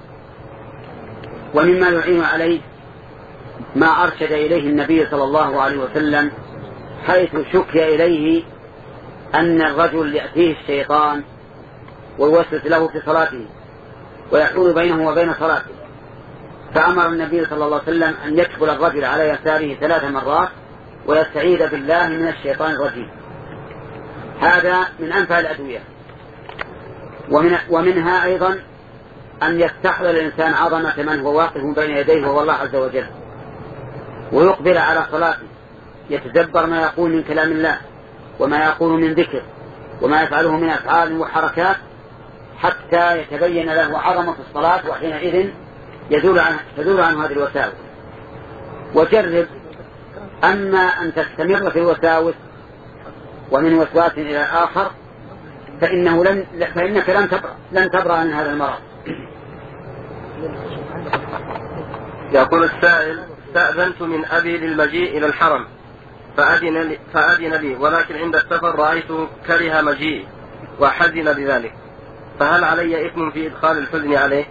ومما يعين عليه ما أرشد إليه النبي صلى الله عليه وسلم حيث شكي إليه أن الرجل يأتيه الشيطان ويوسوس له في صلاته ويحول بينه وبين صلاته، فأمر النبي صلى الله عليه وسلم أن يدخل الرجل على يساره ثلاث مرات ويستعيذ بالله من الشيطان الرجيم. هذا من أنفع الأدوية. ومن ومنها أيضا أن يستحضر الإنسان عظمة من هو واقف بين يديه وهو الله عز وجل، ويقبل على صلاته يتدبر ما يقول من كلام الله وما يقول من ذكر وما يفعله من أفعال وحركات حتى يتبين له عظمة الصلاة، وحينئذ يزول عنه تزول عنه هذه الوساوس. وجرب، أما أن تستمر في الوساوس ومن وسواس إلى آخر فإنه لن فإنك لن تبرأ لن تبرأ من هذا المرض. يقول السائل استأذنت من أبي للمجيء إلى الحرم فأذن لي, فأذن لي ولكن عند السفر رأيته كره مجيء وحزن لذلك، فهل علي إثم في إدخال الحزن عليه؟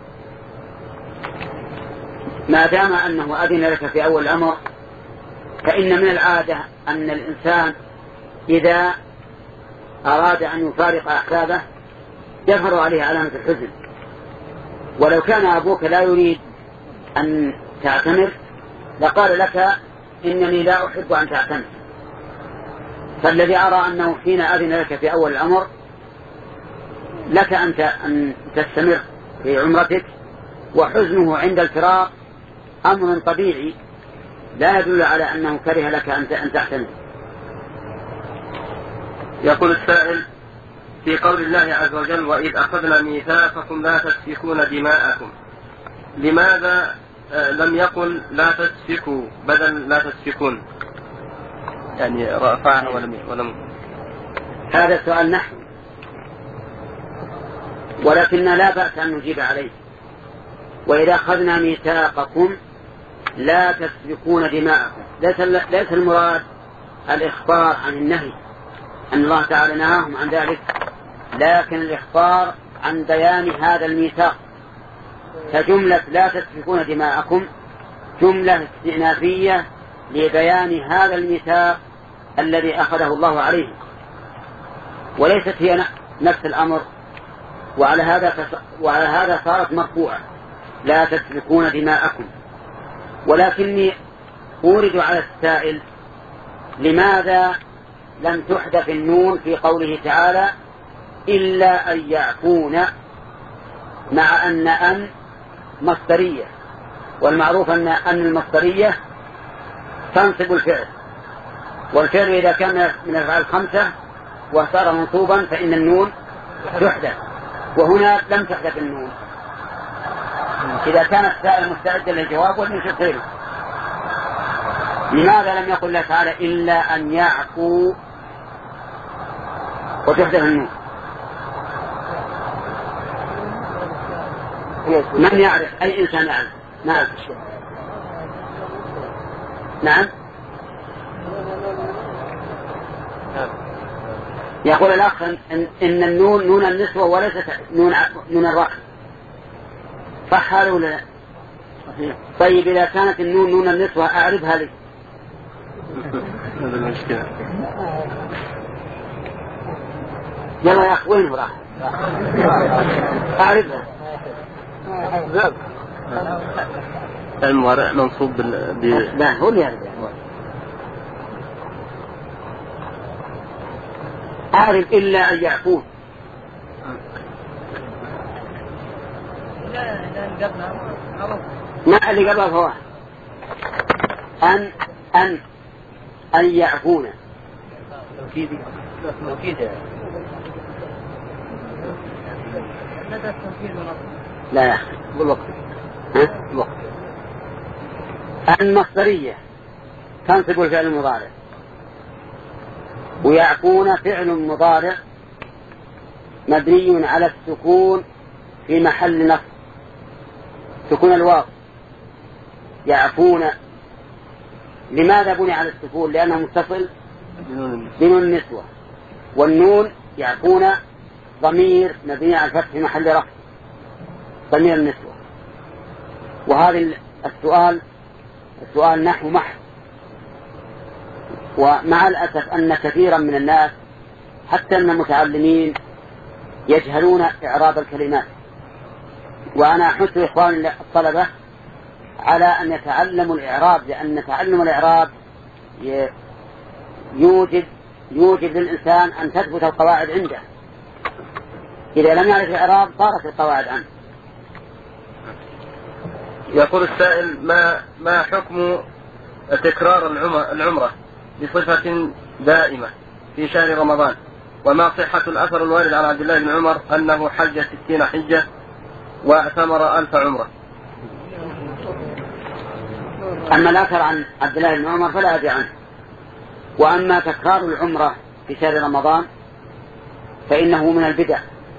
ما دام أنه أذن لك في أول الأمر فإن من العادة أن الإنسان إذا أراد أن يفارق أحبابه يظهر عليه علامة الحزن. ولو كان أبوك لا يريد أن تعتمر لقال لك إنني لا أحب أن تعتمر. فالذي أرى أنه حين أذن لك في أول الأمر لك أنت أن تستمر في عمرتك، وحزنه عند الفراق أمر طبيعي لا يدل على أنه كره لك أن تحتمل. يقول السائل: في قول الله عز وجل: وإذ أخذنا ميثاقكم لا تسفكون دماءكم، لماذا لم يقل لا تسفكوا بدل لا تسفكون؟ يعني رفعها ولم ولم هذا سؤال نحو، ولكن لا بأس أن نجيب عليه. وإذا أخذنا ميثاقكم لا تسفكون دماءكم، ليس المراد الإخبار عن النهي أن الله تعالى نهاهم عن ذلك، لكن الإخبار عن بيان هذا الميثاق. فجملة لا تسفكون دماءكم جملة استئنافية لبيان هذا الميثاق الذي أخذه الله عليه، وليست هي نفس الأمر، وعلى هذا وعلى هذا صارت مرفوعة لا تسفكون دماءكم. ولكني أورد على السائل: لماذا لم تحدث النون في قوله تعالى إلا أن يعفون، مع أن أن مصدرية، والمعروف أن أن المصدرية تنصب الفعل، والفعل إذا كان من الأفعال الخمسة وصار منصوبا فإن النون تحدث، وهنا لم تحدث النون. إذا كان السائل مستعدا للجواب ولنشوف غيره، لماذا لم يقل الله تعالى إلا أن يعفو وتحدث النون؟ من يعرف؟ أي إنسان يعرف؟ نعم نعم يقول الأخ إن, إن النون نون النسوة وليست نون, نون الرفع، صح هذا ولا لا؟ طيب إذا كانت النون نون النسوة أعرفها لي. هذا المشكلة. يلا يا أخ وين راح؟ أعرفها. المضارع منصوب بال لا هو اللي يعرف. أعرف إلا أن يعفون. ما اللي قبل هو أن أن أن يعفون. لا يا أخي بالوقت. ها؟ أن مصدرية تنصب الفعل المضارع، ويعفون فعل مضارع مبني على السكون في محل نصب، سكون الواو. يعفون لماذا بني على السكون؟ لأنه متصل بنون النسوة، والنون يعفون ضمير مبني على الفتح في محل رفع، ضمير النسوة. وهذا السؤال السؤال نحو محض، ومع الأسف أن كثيرا من الناس حتى من المتعلمين يجهلون إعراب الكلمات. وأنا أحث إخواني الطلبة على أن يتعلموا الإعراب، لأن تعلم الإعراب يوجد يوجد للإنسان أن تثبت القواعد عنده. إذا لم يعرف الإعراب طارت القواعد عنه. يقول السائل: ما ما حكم تكرار العمرة بصفة دائمة في شهر رمضان؟ وما صحة الأثر الوارد عن عبد الله بن عمر أنه حج ستين حجة واعتمر ألف عمرة؟ أما الأثر عن عبد الله بن عمر فلا أدري عنه. وأما تكرار العمرة في شهر رمضان فإنه من البدع،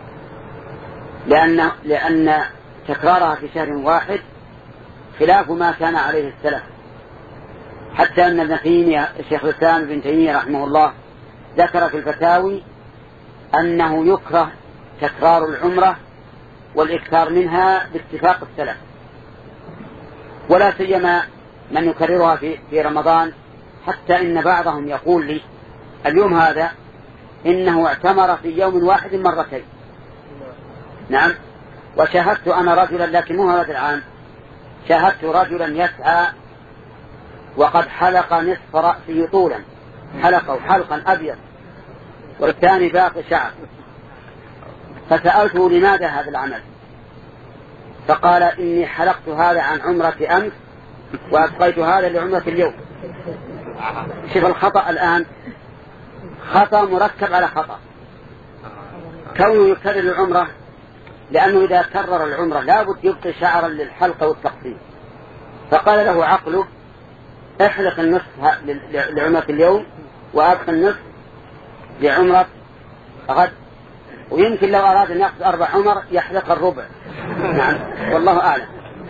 لأن لأن تكرارها في شهر واحد خلاف ما كان عليه السلف. حتى أن ابن تيمية الشيخ الإسلام ابن تيمية رحمه الله ذكر في الفتاوي أنه يكره تكرار العمرة والإكثار منها باتفاق السلف، ولا سيما من يكررها في في رمضان. حتى إن بعضهم يقول لي اليوم هذا إنه اعتمر في يوم واحد مرتين. نعم. وشاهدت أنا رجلا، لكن مو هذا العام، شاهدت رجلا يسعى وقد حلق نصف رأسه طولا، حلقه حلقا أبيض والثاني باقي شعر، فسألته لماذا هذا العمل؟ فقال إني حلقت هذا عن عمرة أمس وأبقيت هذا لعمرة اليوم. شوف الخطأ الآن، خطأ مركب على خطأ. كونه يكرر العمرة لأنه إذا كرر العمرة لابد يبقي شعرا للحلق والتقصير، فقال له عقله احلق النصف لعمرة اليوم وأبقي النصف لعمرة غد، ويمكن لو أراد أن يأخذ أربع عمر يحلق الربع. نعم والله أعلم.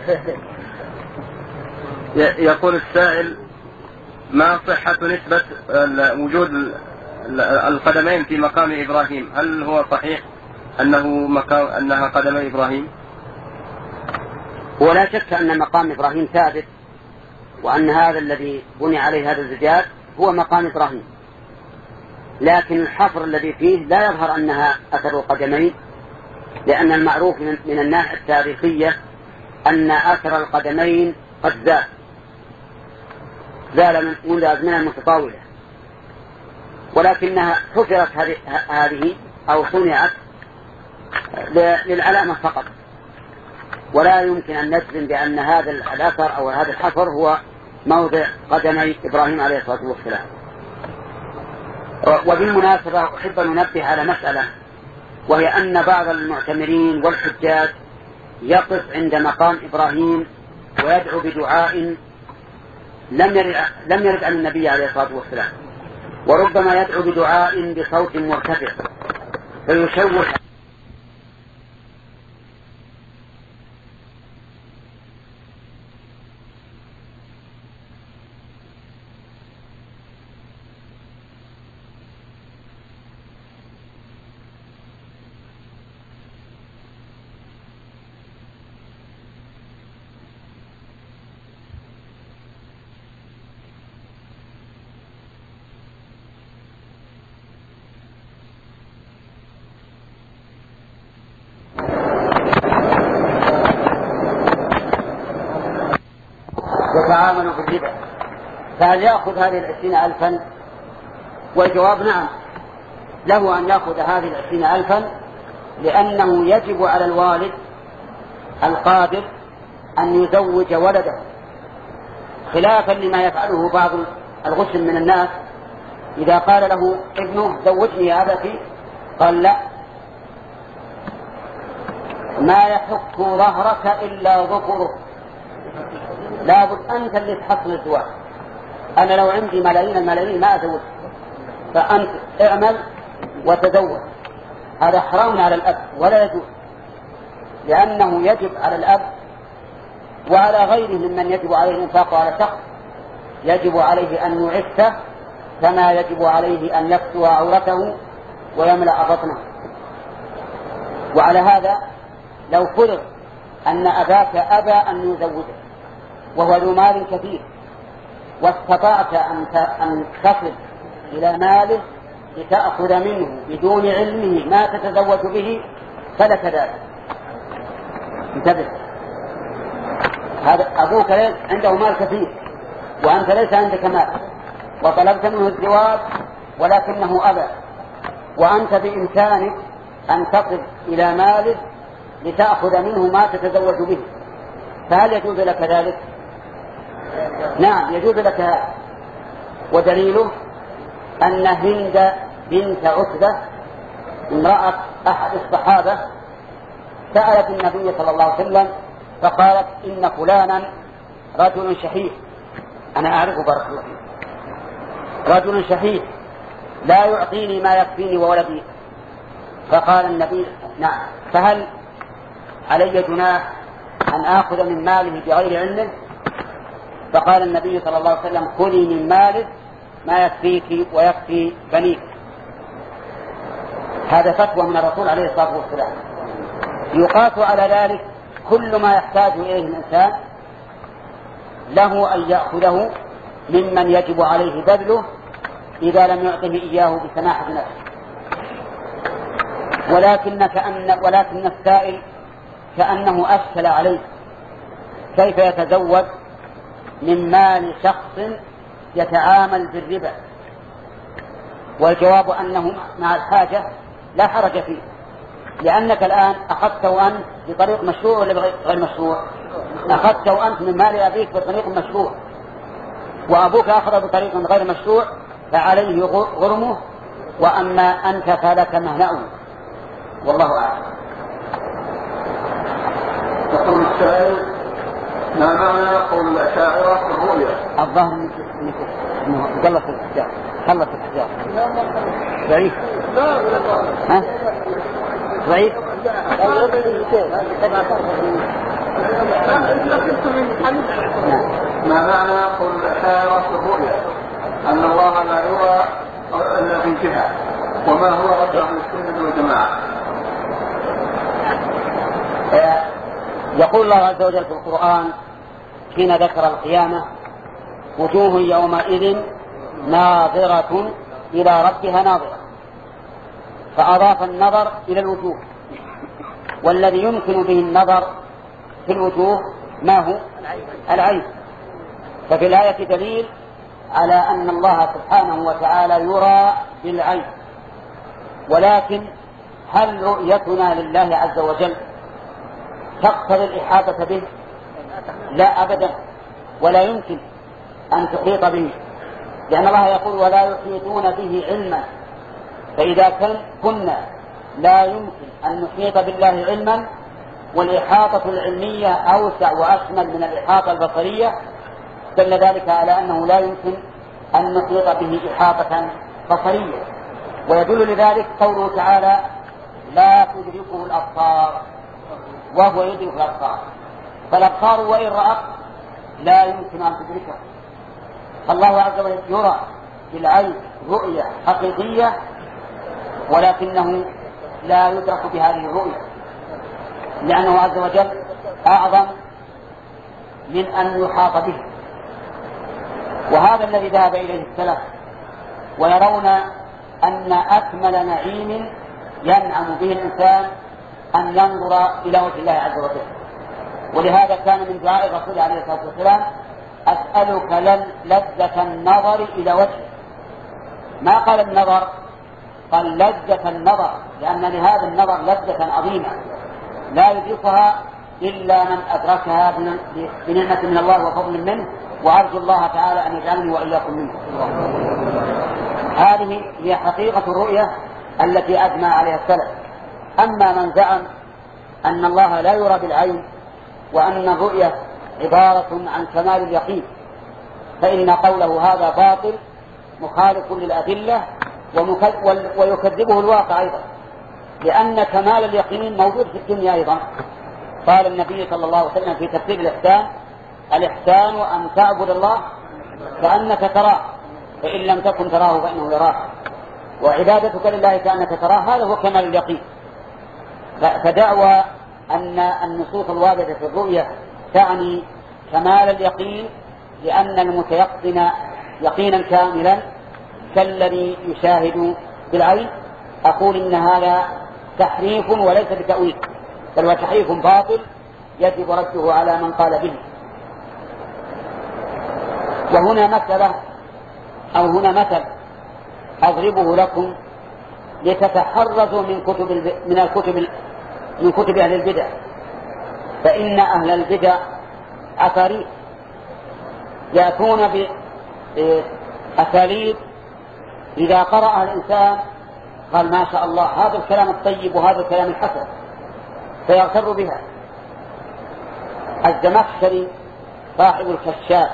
يقول السائل: ما صحة نسبة وجود القدمين في مقام إبراهيم؟ هل هو صحيح أنه مقام أنها قدم إبراهيم؟ ولا شك أن مقام إبراهيم ثابت، وأن هذا الذي بني عليه هذا الزجاج هو مقام إبراهيم، لكن الحفر الذي فيه لا يظهر أنها أثر القدمين، لأن المعروف من الناحية التاريخية أن أثر القدمين قد زال زال منذ أزمنة متطاولة، ولكنها حفرت هذه أو صنعت للعلامة فقط، ولا يمكن أن نجزم بأن هذا الأثر أو هذا الحفر هو موضع قدمي إبراهيم عليه الصلاة والسلام. وبالمناسبة أحب أن ننبه على مسألة، وهي أن بعض المعتمرين والحجاج يقف عند مقام إبراهيم ويدعو بدعاء لم يرد لم يرد عن النبي عليه الصلاة والسلام، وربما يدعو بدعاء بصوت مرتفع فيشوش. يتعاملوا بالربا، فهل يأخذ هذه العشرين ألفا؟ والجواب نعم، له أن يأخذ هذه العشرين ألفا، لأنه يجب على الوالد القادر أن يزوج ولده، خلافا لما يفعله بعض الغشم من الناس. إذا قال له ابنه زوجني يا أبتي، قال لا، ما يحك ظهرك إلا ظفره، لابد أنت اللي تحصل الزواج. أنا لو عندي ملايين الملايين ما أزوج، فأنت اعمل وتزوج. هذا حرام على الأب ولا يجوز، لأنه يجب على الأب وعلى غيره ممن يجب عليه الإنفاق على شخص، يجب عليه أن يعفه كما يجب عليه أن يكسو عورته ويملأ بطنه. وعلى هذا لو فرض أن أباك أبى أن يزوجك وهو ذو مال كثير، واستطعت أن تصل إلى ماله لتأخذ منه بدون علمه ما تتزوج به، فلك ذلك. انتبه، هذا أبوك عنده مال كثير وأنت ليس عندك مال، وطلبت منه الزواج ولكنه أبى، وأنت بإمكانك أن تصل إلى ماله لتأخذ منه ما تتزوج به، فهل يجوز لك ذلك؟ نعم يجوز لك هذا. ودليله أن هند بنت عتبة امرأة أحد الصحابة سألت النبي صلى الله عليه وسلم فقالت إن فلانا رجل شحيح، أنا أعرف بارك الله فيك، رجل شحيح لا يعطيني ما يكفيني وولدي. فقال النبي نعم، فهل علي جناح أن آخذ من ماله بغير علمه؟ فقال النبي صلى الله عليه وسلم خذي من ماله ما يكفيك ويكفي بنيك. هذا فتوى من الرسول عليه الصلاة والسلام. يقاس على ذلك كل ما يحتاج إليه الإنسان له أن يأخذه ممن يجب عليه بذله إذا لم يعطه إياه بسماحة نفسه. ولكن, كأن ولكن السائل كأنه أشكل عليه كيف يتزوج من مال شخص يتعامل بالربا، والجواب أنه مع الحاجة لا حرج فيه، لأنك الآن أخذته أنت بطريق مشروع ولا غير مشروع؟ أخذته أنت من مال أبيك بطريق مشروع، وأبوك أخذ بطريق غير مشروع فعليه غرمه، وأما أنت فلك مهنأه، والله أعلم. يقول السائل: ما معنى قول الأشاعرة في الرؤيا؟ الظاهر أنه خلص الحجاب خلص الحجاب ضعيف. ها؟ ضعيف. ما معنى قول الأشاعرة في الرؤيا أن الله لا يرى إلا في جهة، وما هو رد عن السنة والجماعة؟ يقول الله عز وجل في القرآن حين ذكر القيامة: وجوه يومئذ ناظرة إلى ربها ناظرة، فأضاف النظر إلى الوجوه، والذي يمكن به النظر في الوجوه ما هو؟ العين. ففي الآية دليل على أن الله سبحانه وتعالى يرى بالعين، ولكن هل رؤيتنا لله عز وجل تقتضي الإحاطة به؟ لا أبدا، ولا يمكن أن تحيط به، لأن الله يقول: ولا يحيطون به علما. فإذا كان كنا لا يمكن أن نحيط بالله علما، والإحاطة العلمية أوسع وأشمل من الإحاطة البصرية، دل ذلك على أنه لا يمكن أن نحيط به إحاطة بصرية. ويدل لذلك قوله تعالى: لا تدركه الأبصار وهو يدرك الأبصار. فالأبصار وإن رأت لا يمكن أن تدركه. الله عز وجل يرى بالعين رؤية حقيقية، ولكنه لا يدرك بهذه الرؤية، لأنه عز وجل أعظم من أن يحاط به. وهذا الذي ذهب إليه السلف، ويرون أن أكمل نعيم ينعم به الإنسان أن ينظر إلى وجه الله عز وجل. ولهذا كان من دعاء الرسول عليه الصلاة والسلام: أسألك لذة النظر إلى وجهه. ما قال النظر، قال لذة النظر، لأن لهذا النظر لذة عظيمة لا يدركها إلا من أدركها بنعمة من الله وفضل منه، وأرجو الله تعالى أن يجعلني وإياكم منه. هذه هي حقيقة الرؤية التي أجمع عليها السلف. أما من زعم أن الله لا يرى بالعين وأن الرؤية عبارة عن كمال اليقين، فإن قوله هذا باطل مخالف للأدلة ويكذبه الواقع أيضا، لأن كمال اليقين موجود في الدنيا أيضا. قال النبي صلى الله عليه وسلم في تفسير الإحسان: الإحسان أن تعبد الله كأنك تراه، فإن لم تكن تراه فإنه يراك، وعبادتك لله كأنك تراه، هذا هو كمال اليقين. فدعوى أن النصوص الواردة في الرؤية تعني كمال اليقين، لأن المتيقن يقينا كاملا كالذي يشاهد بالعين. أقول إن هذا تحريف وليس بتأويل، بل هو تحريف باطل يجب رده على من قال به. وهنا مسألة أو هنا مثل أضربه لكم لتتحرزوا من كتب من الكتب من كتب أهل البدع، فإن أهل البدع أساليب يأتون بأساليب إذا قرأ الإنسان قال: ما شاء الله، هذا الكلام الطيب وهذا الكلام الحسن، فيغتر بها. الزمخشري صاحب الكشاف،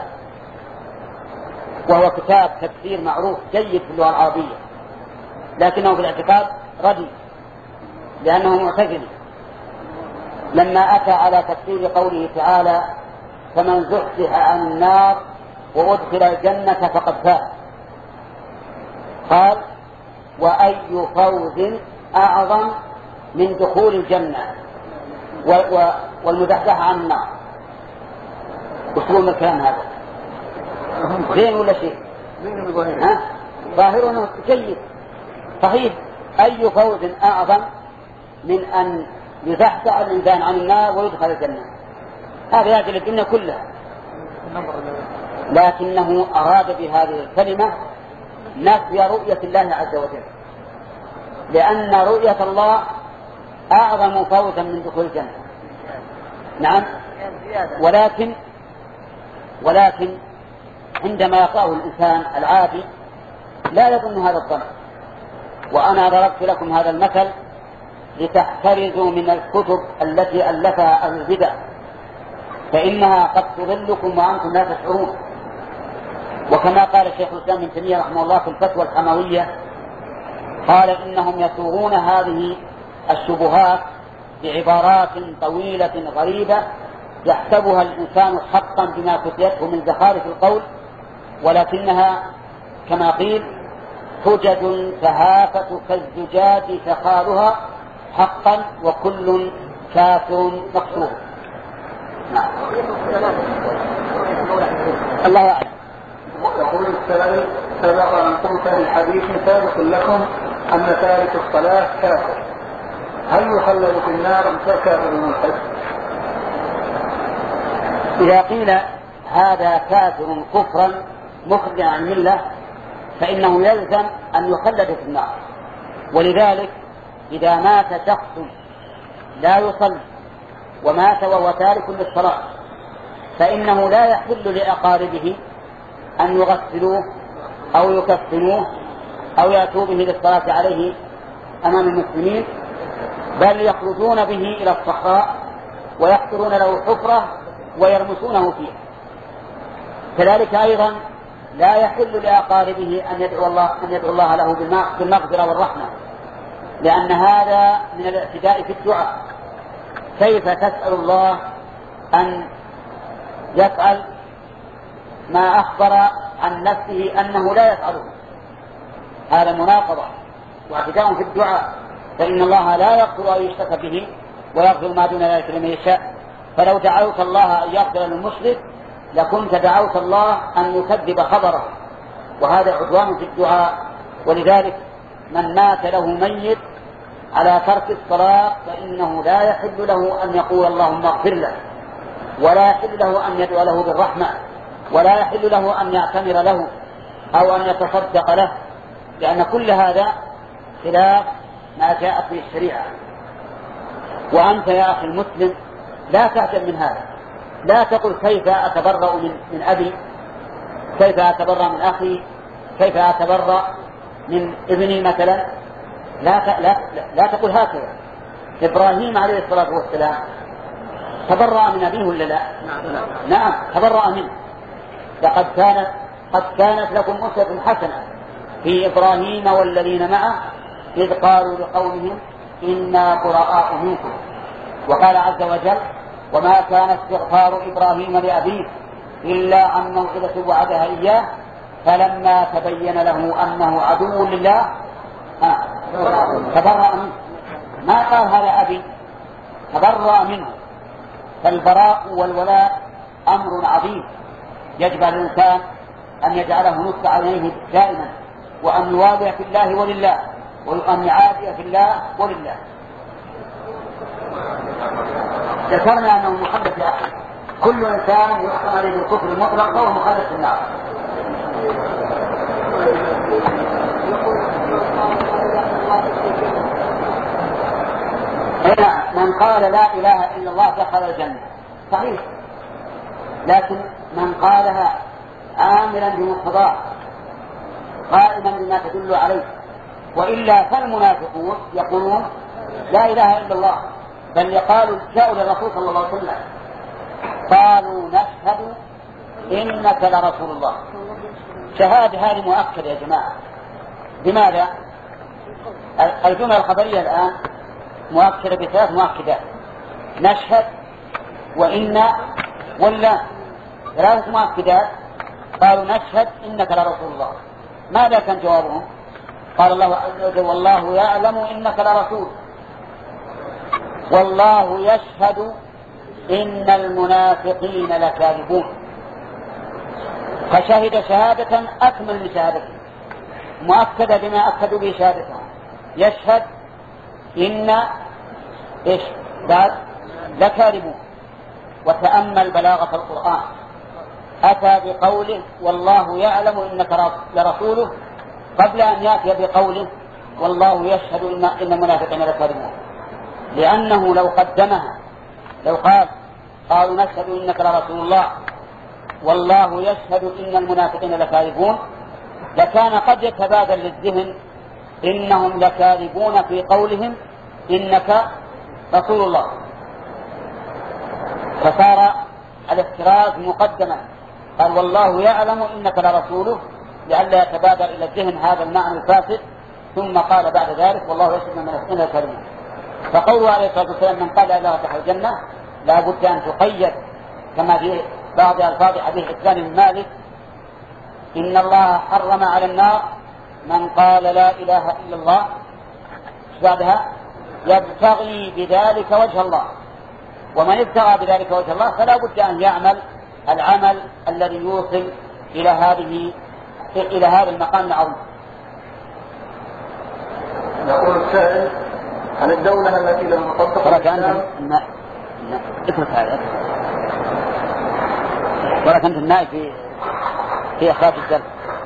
وهو كتاب تفسير معروف جيد في اللغة العربية، لكنه في الاعتقاد ردي لأنه معتزلي. لما أتى على تفسير قوله تعالى: فمن زحزح عن النار وأدخل الجنة فقد فاز، قال: وأي فوز أعظم من دخول الجنة والمزحزح عن النار. أسلوب الكلام هذا زين ولا شيء؟ ها؟ ظاهره جيد صحيح. أي فوز أعظم من أن يزحزح الإنسان عن النار ويدخل الجنة؟ هذا يجعل الدنيا كلها. لكنه أراد بهذه الكلمة نفي رؤية الله عز وجل، لأن رؤية الله أعظم فوزا من دخول الجنة. نعم، ولكن ولكن عندما يقرأه الإنسان العادي لا يظن هذا الظن. وأنا ضربت لكم هذا المثل لتحترزوا من الكتب التي ألفها أهل البدع، فإنها قد تضلكم وأنتم لا تشعرون. وكما قال شيخ الإسلام ابن تيمية رحمه الله في الفتوى الحموية، قال إنهم يثورون هذه الشبهات بعبارات طويلة غريبة يحسبها الإنسان حقا بما فتيته من زخارف القول، ولكنها كما قيل حجج تهافت كالزجاج فخارها حقا وكل كافر مقصور. نعم. الله أعلم. يقول السائل: سبق أن قلت في حديث سابق لكم أن تارك الصلاة كافر، هل يخلد في النار أم كافر ملحد؟ إذا قيل هذا كافر كفرا مخرجا عن الملة فإنه يلزم أن يخلد في النار. ولذلك إذا مات شخص لا يصلي ومات وهو تارك للصلاة فإنه لا يحل لأقاربه أن يغسلوه أو يكفنوه أو يأتوا به للصلاة عليه أمام المسلمين، بل يخرجون به إلى الصحراء ويحفرون له حفرة ويرمسونه فيها. كذلك أيضا لا يحل لأقاربه أن يدعو الله أن يدعو الله له بالمغفرة والرحمة، لأن هذا من الاعتداء في الدعاء. كيف تسأل الله أن يفعل ما أخبر عن نفسه أنه لا يفعله؟ هذا مناقضة واعتداء في الدعاء، فإن الله لا يغفر أن يشرك به ويغفر ما دون ذلك لمن يشاء. فلو دعوت الله أن يغفر للمشرك لكنت دعوت الله أن يكذب خبره، وهذا عدوان في الدعاء. ولذلك من مات له ميت على ترك الصلاة فإنه لا يحل له أن يقول اللهم اغفر له، ولا يحل له أن يدعو له بالرحمة، ولا يحل له أن يعتمر له أو أن يتصدق له، لأن كل هذا خلاف ما جاءت به الشريعة. وأنت يا أخي المسلم لا تعجب من هذا، لا تقل كيف أتبرأ من, من أبي، كيف أتبرأ من أخي، كيف أتبرأ من ابني مثلا. لا, لا, لا, لا تقل هكذا. إبراهيم عليه الصلاة والسلام تبرأ من أبيه ولا لا؟ نعم تبرأ منه. لقد كانت قد كانت لكم أسوة حسنة في إبراهيم والذين معه إذ قالوا لقومهم إنا براء منكم. وقال عز وجل وما كان استغفار إبراهيم لأبيه إلا عن موعظة وعدها إياه فلما تبين له أنه عدو لله تبرأ منه. ما قال هذا أبي، تبرأ منه. فالبراء والولاء أمر عظيم يجب على الإنسان أن يجعله نصب عليه دائما، وأن يواضع في الله ولله، وأن يعادي في الله ولله. ذكرنا أنه مخلد في أخي، كل إنسان يحكم عليه بالكفر المطلق فهو مخلد في النار. من قال لا إله إلا الله دخل الجنة صحيح، لكن من قالها آمرا بمقتضاه قائما بما تدل عليه، وإلا فالمنافقون يقولون لا إله إلا الله، بل يقالوا جاءوا للرسول صلى الله عليه وسلم قالوا نشهد إنك لرسول الله. شهادة هذه مؤكدة يا جماعة. لماذا؟ الجملة الخبرية الآن مؤكدة بثلاث مؤكدات: نشهد وإن ولا. ثلاثة مؤكدات. قالوا نشهد إنك لرسول الله. ماذا كان جوابهم؟ قال الله عز وجل والله يعلم إنك لرسول، والله يشهد إن المنافقين لكاذبون. فشهد شهادة أكمل من شهادته، مؤكدة بما أكدوا به شهادتهم. يشهد إن إيش بعد لكاذبون. وتأمل بلاغة القرآن، أتى بقوله والله يعلم إنك لرسوله قبل أن يأتي بقوله والله يشهد إن المنافقين لكاذبون. لأنه لو قدمها لو قال قالوا نشهد إنك لرسول الله والله يشهد إن المنافقين لكاذبون، لكان قد يتبادل للذهن إنهم لكاذبون في قولهم إنك رسول الله، فصار الافتراض مقدما، قال والله يعلم إنك لرسوله لئلا يتبادر إلى الذهن هذا المعنى الفاسد، ثم قال بعد ذلك والله يشهد من المنافقين لكاذبون. فقوله عليه الصلاة والسلام من قال لا إله دخل الجنة لا بد أن تقيد كما في بعض ألفاظ حديث عثمان بن مالك إن الله حرم على النار من قال لا إله إلا الله بعدها يبتغي بذلك وجه الله، ومن ابتغى بذلك وجه الله فلا بد أن يعمل العمل الذي يوصل إلى هذه إلى هذا المقام العظيم. يقول السائل عن الدولة التي لم تطبق الإسلام. اترك هذا ولكن أنت النائب في في إخراج الدرس.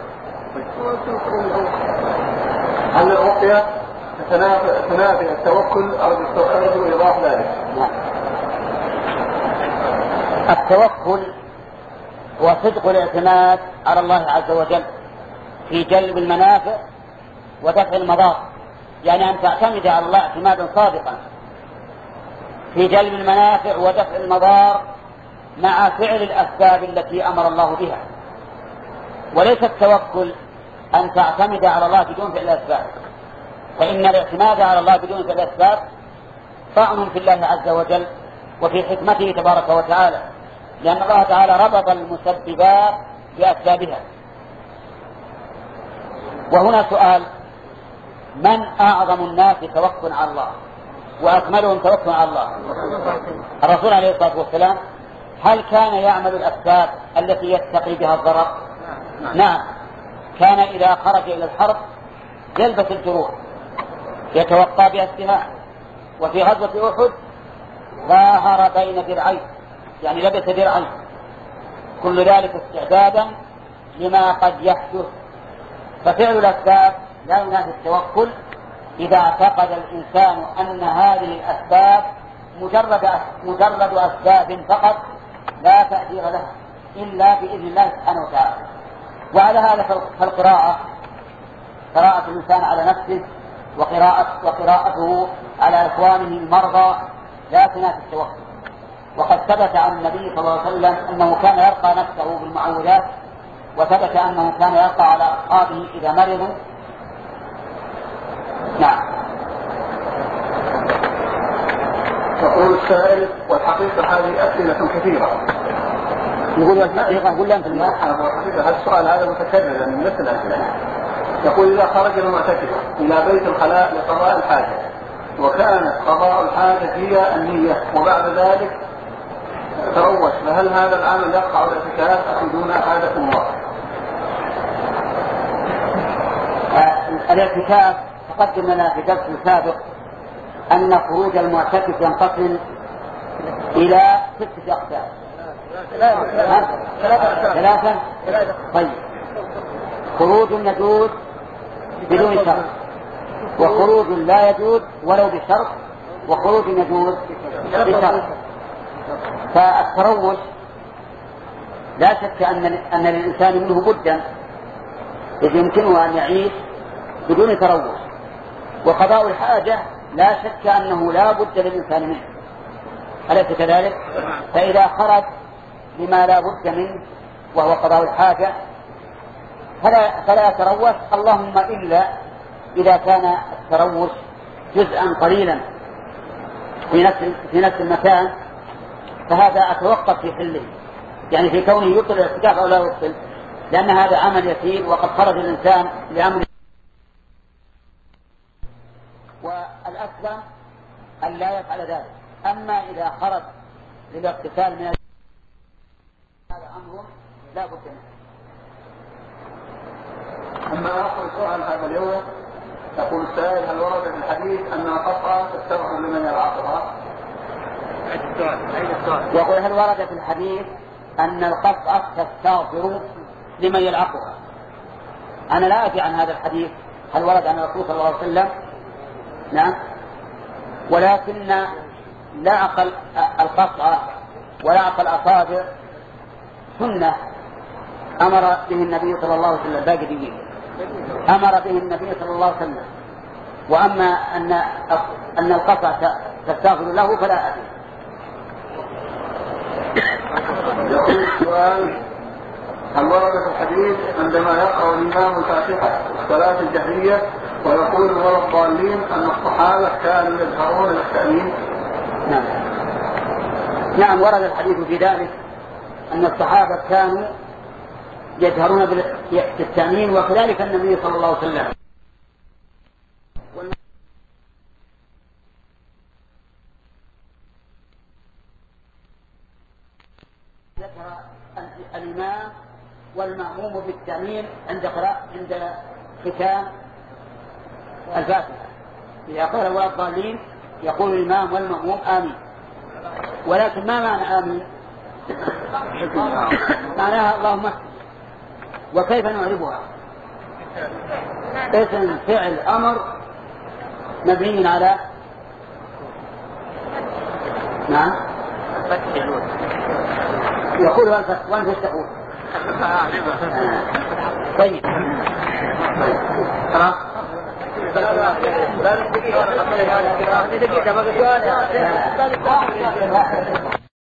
هل الرقية تنافي التوكل أو تستخرج إيضاح ذلك؟ نعم. التوكل هو صدق الاعتماد على الله عز وجل في جلب المنافع ودفع المضار، يعني أن تعتمد على الله اعتمادا صادقا في جلب المنافع ودفع المضار مع فعل الأسباب التي أمر الله بها، وليس التوكل أن تعتمد على الله بدون فعل الأسباب، فإن الاعتماد على الله بدون فعل الأسباب طعن في الله عز وجل وفي حكمته تبارك وتعالى، لأن الله تعالى ربط المسببات بأسبابها. وهنا سؤال: من أعظم الناس توكلا على الله وأكملهم توكلا على الله؟ الرسول عليه الصلاة والسلام. هل كان يعمل الأسباب التي يتقي بها الضرر؟ نعم، كان إذا خرج إلى الحرب يلبس الجروح يتوقى بها السماع، وفي غزوة أحد ظاهر بين درعين، يعني لبس درعين، كل ذلك استعدادا لما قد يحدث. ففعل الأسباب لا ينافي التوكل إذا اعتقد الإنسان أن هذه الأسباب مجرد مجرد أسباب فقط لا تأثير لها إلا بإذن الله سبحانه وتعالى. وعلى هذا فالقراءة قراءة الإنسان على نفسه وقراءة وقراءته على إخوانه المرضى لا تنافي التوكل. وقد ثبت عن النبي صلى الله عليه وسلم أنه كان يرقى نفسه بالمعوذات، وثبت أنه كان يرقى على أصحابه إذا مرضوا. نعم. يقول السائل: والحقيقة هذه أسئلة كثيرة. يقول الحقيقة قل لهم في الماء. هذا السؤال هذا متكرر من مثل الأسئلة. يقول: إذا خرج المعتكف إلى بيت الخلاء لقضاء الحاجة، وكانت قضاء الحاجة هي النية، وبعد ذلك تروش، فهل هذا العمل يقع الاعتكاف أفيدون أحدكم الله؟ الاعتكاف تقدم لنا في درس سابق أن خروج المعتكف ينقسم إلى ستة أقسام. ثلاثة. طيب، خروج يجوز بدون شرط، وخروج لا يجوز ولو بشرط، وخروج يجوز بشرط. فالتروش لا شك أن أن للإنسان منه بدا، إذ يمكنه أن يعيش بدون تروش. وقضاء الحاجة لا شك أنه لا بد للإنسان منه، أليس كذلك؟ فإذا خرج لما لا بد منه وهو قضاء الحاجة فلا, فلا يتروش، اللهم إلا إذا كان التروش جزءا قليلا في نفس في نفس المكان، فهذا أتوقف في حله، يعني في كونه يبطل الاعتكاف أو لا يبطل، لأن هذا عمل يسير وقد خرج الإنسان لأمر. والأسلم أن لا يفعل ذلك. أما إذا خرج للاغتسال من هذا أمر لا بد منه. أما آخر سؤال هذا اليوم، يقول السائل: هل ورد في الحديث أن القطعة تستغفر لمن يلعقها؟ يقول: هل ورد في الحديث أن القطعة تستغفر لمن يلعقها؟ أنا لا أدري عن هذا الحديث، هل ورد عن الرسول صلى الله عليه وسلم؟ نعم. ولكن لعق القطع ولعق الأصابع سنة أمر به النبي صلى الله عليه وسلم باقي دين أمر به النبي صلى الله عليه وسلم. وأما أن أن القطع تستغفر له فلا أدري. يقول السؤال: هل ورد في الحديث عندما يقرأ الإمام الفاتحة الصلاة الجهرية ويقول ولا الضالين أن الصحابة كانوا يجهرون بالتأمين؟ نعم نعم ورد الحديث في ذلك أن الصحابة كانوا يجهرون بالتأمين وكذلك النبي صلى الله عليه وسلم. ذكر الإمام والمأموم بالتأمين عند قراءة عند ختام الفاتحة. إذا قال ولا الضالين يقول الإمام والمأموم آمين. ولكن ما معنى آمين؟ معناها اللهم اهدنا. وكيف نعرفها؟ اسم فعل أمر مبني على نعم يقولها الفتح وانت تقول طيب خلاص لا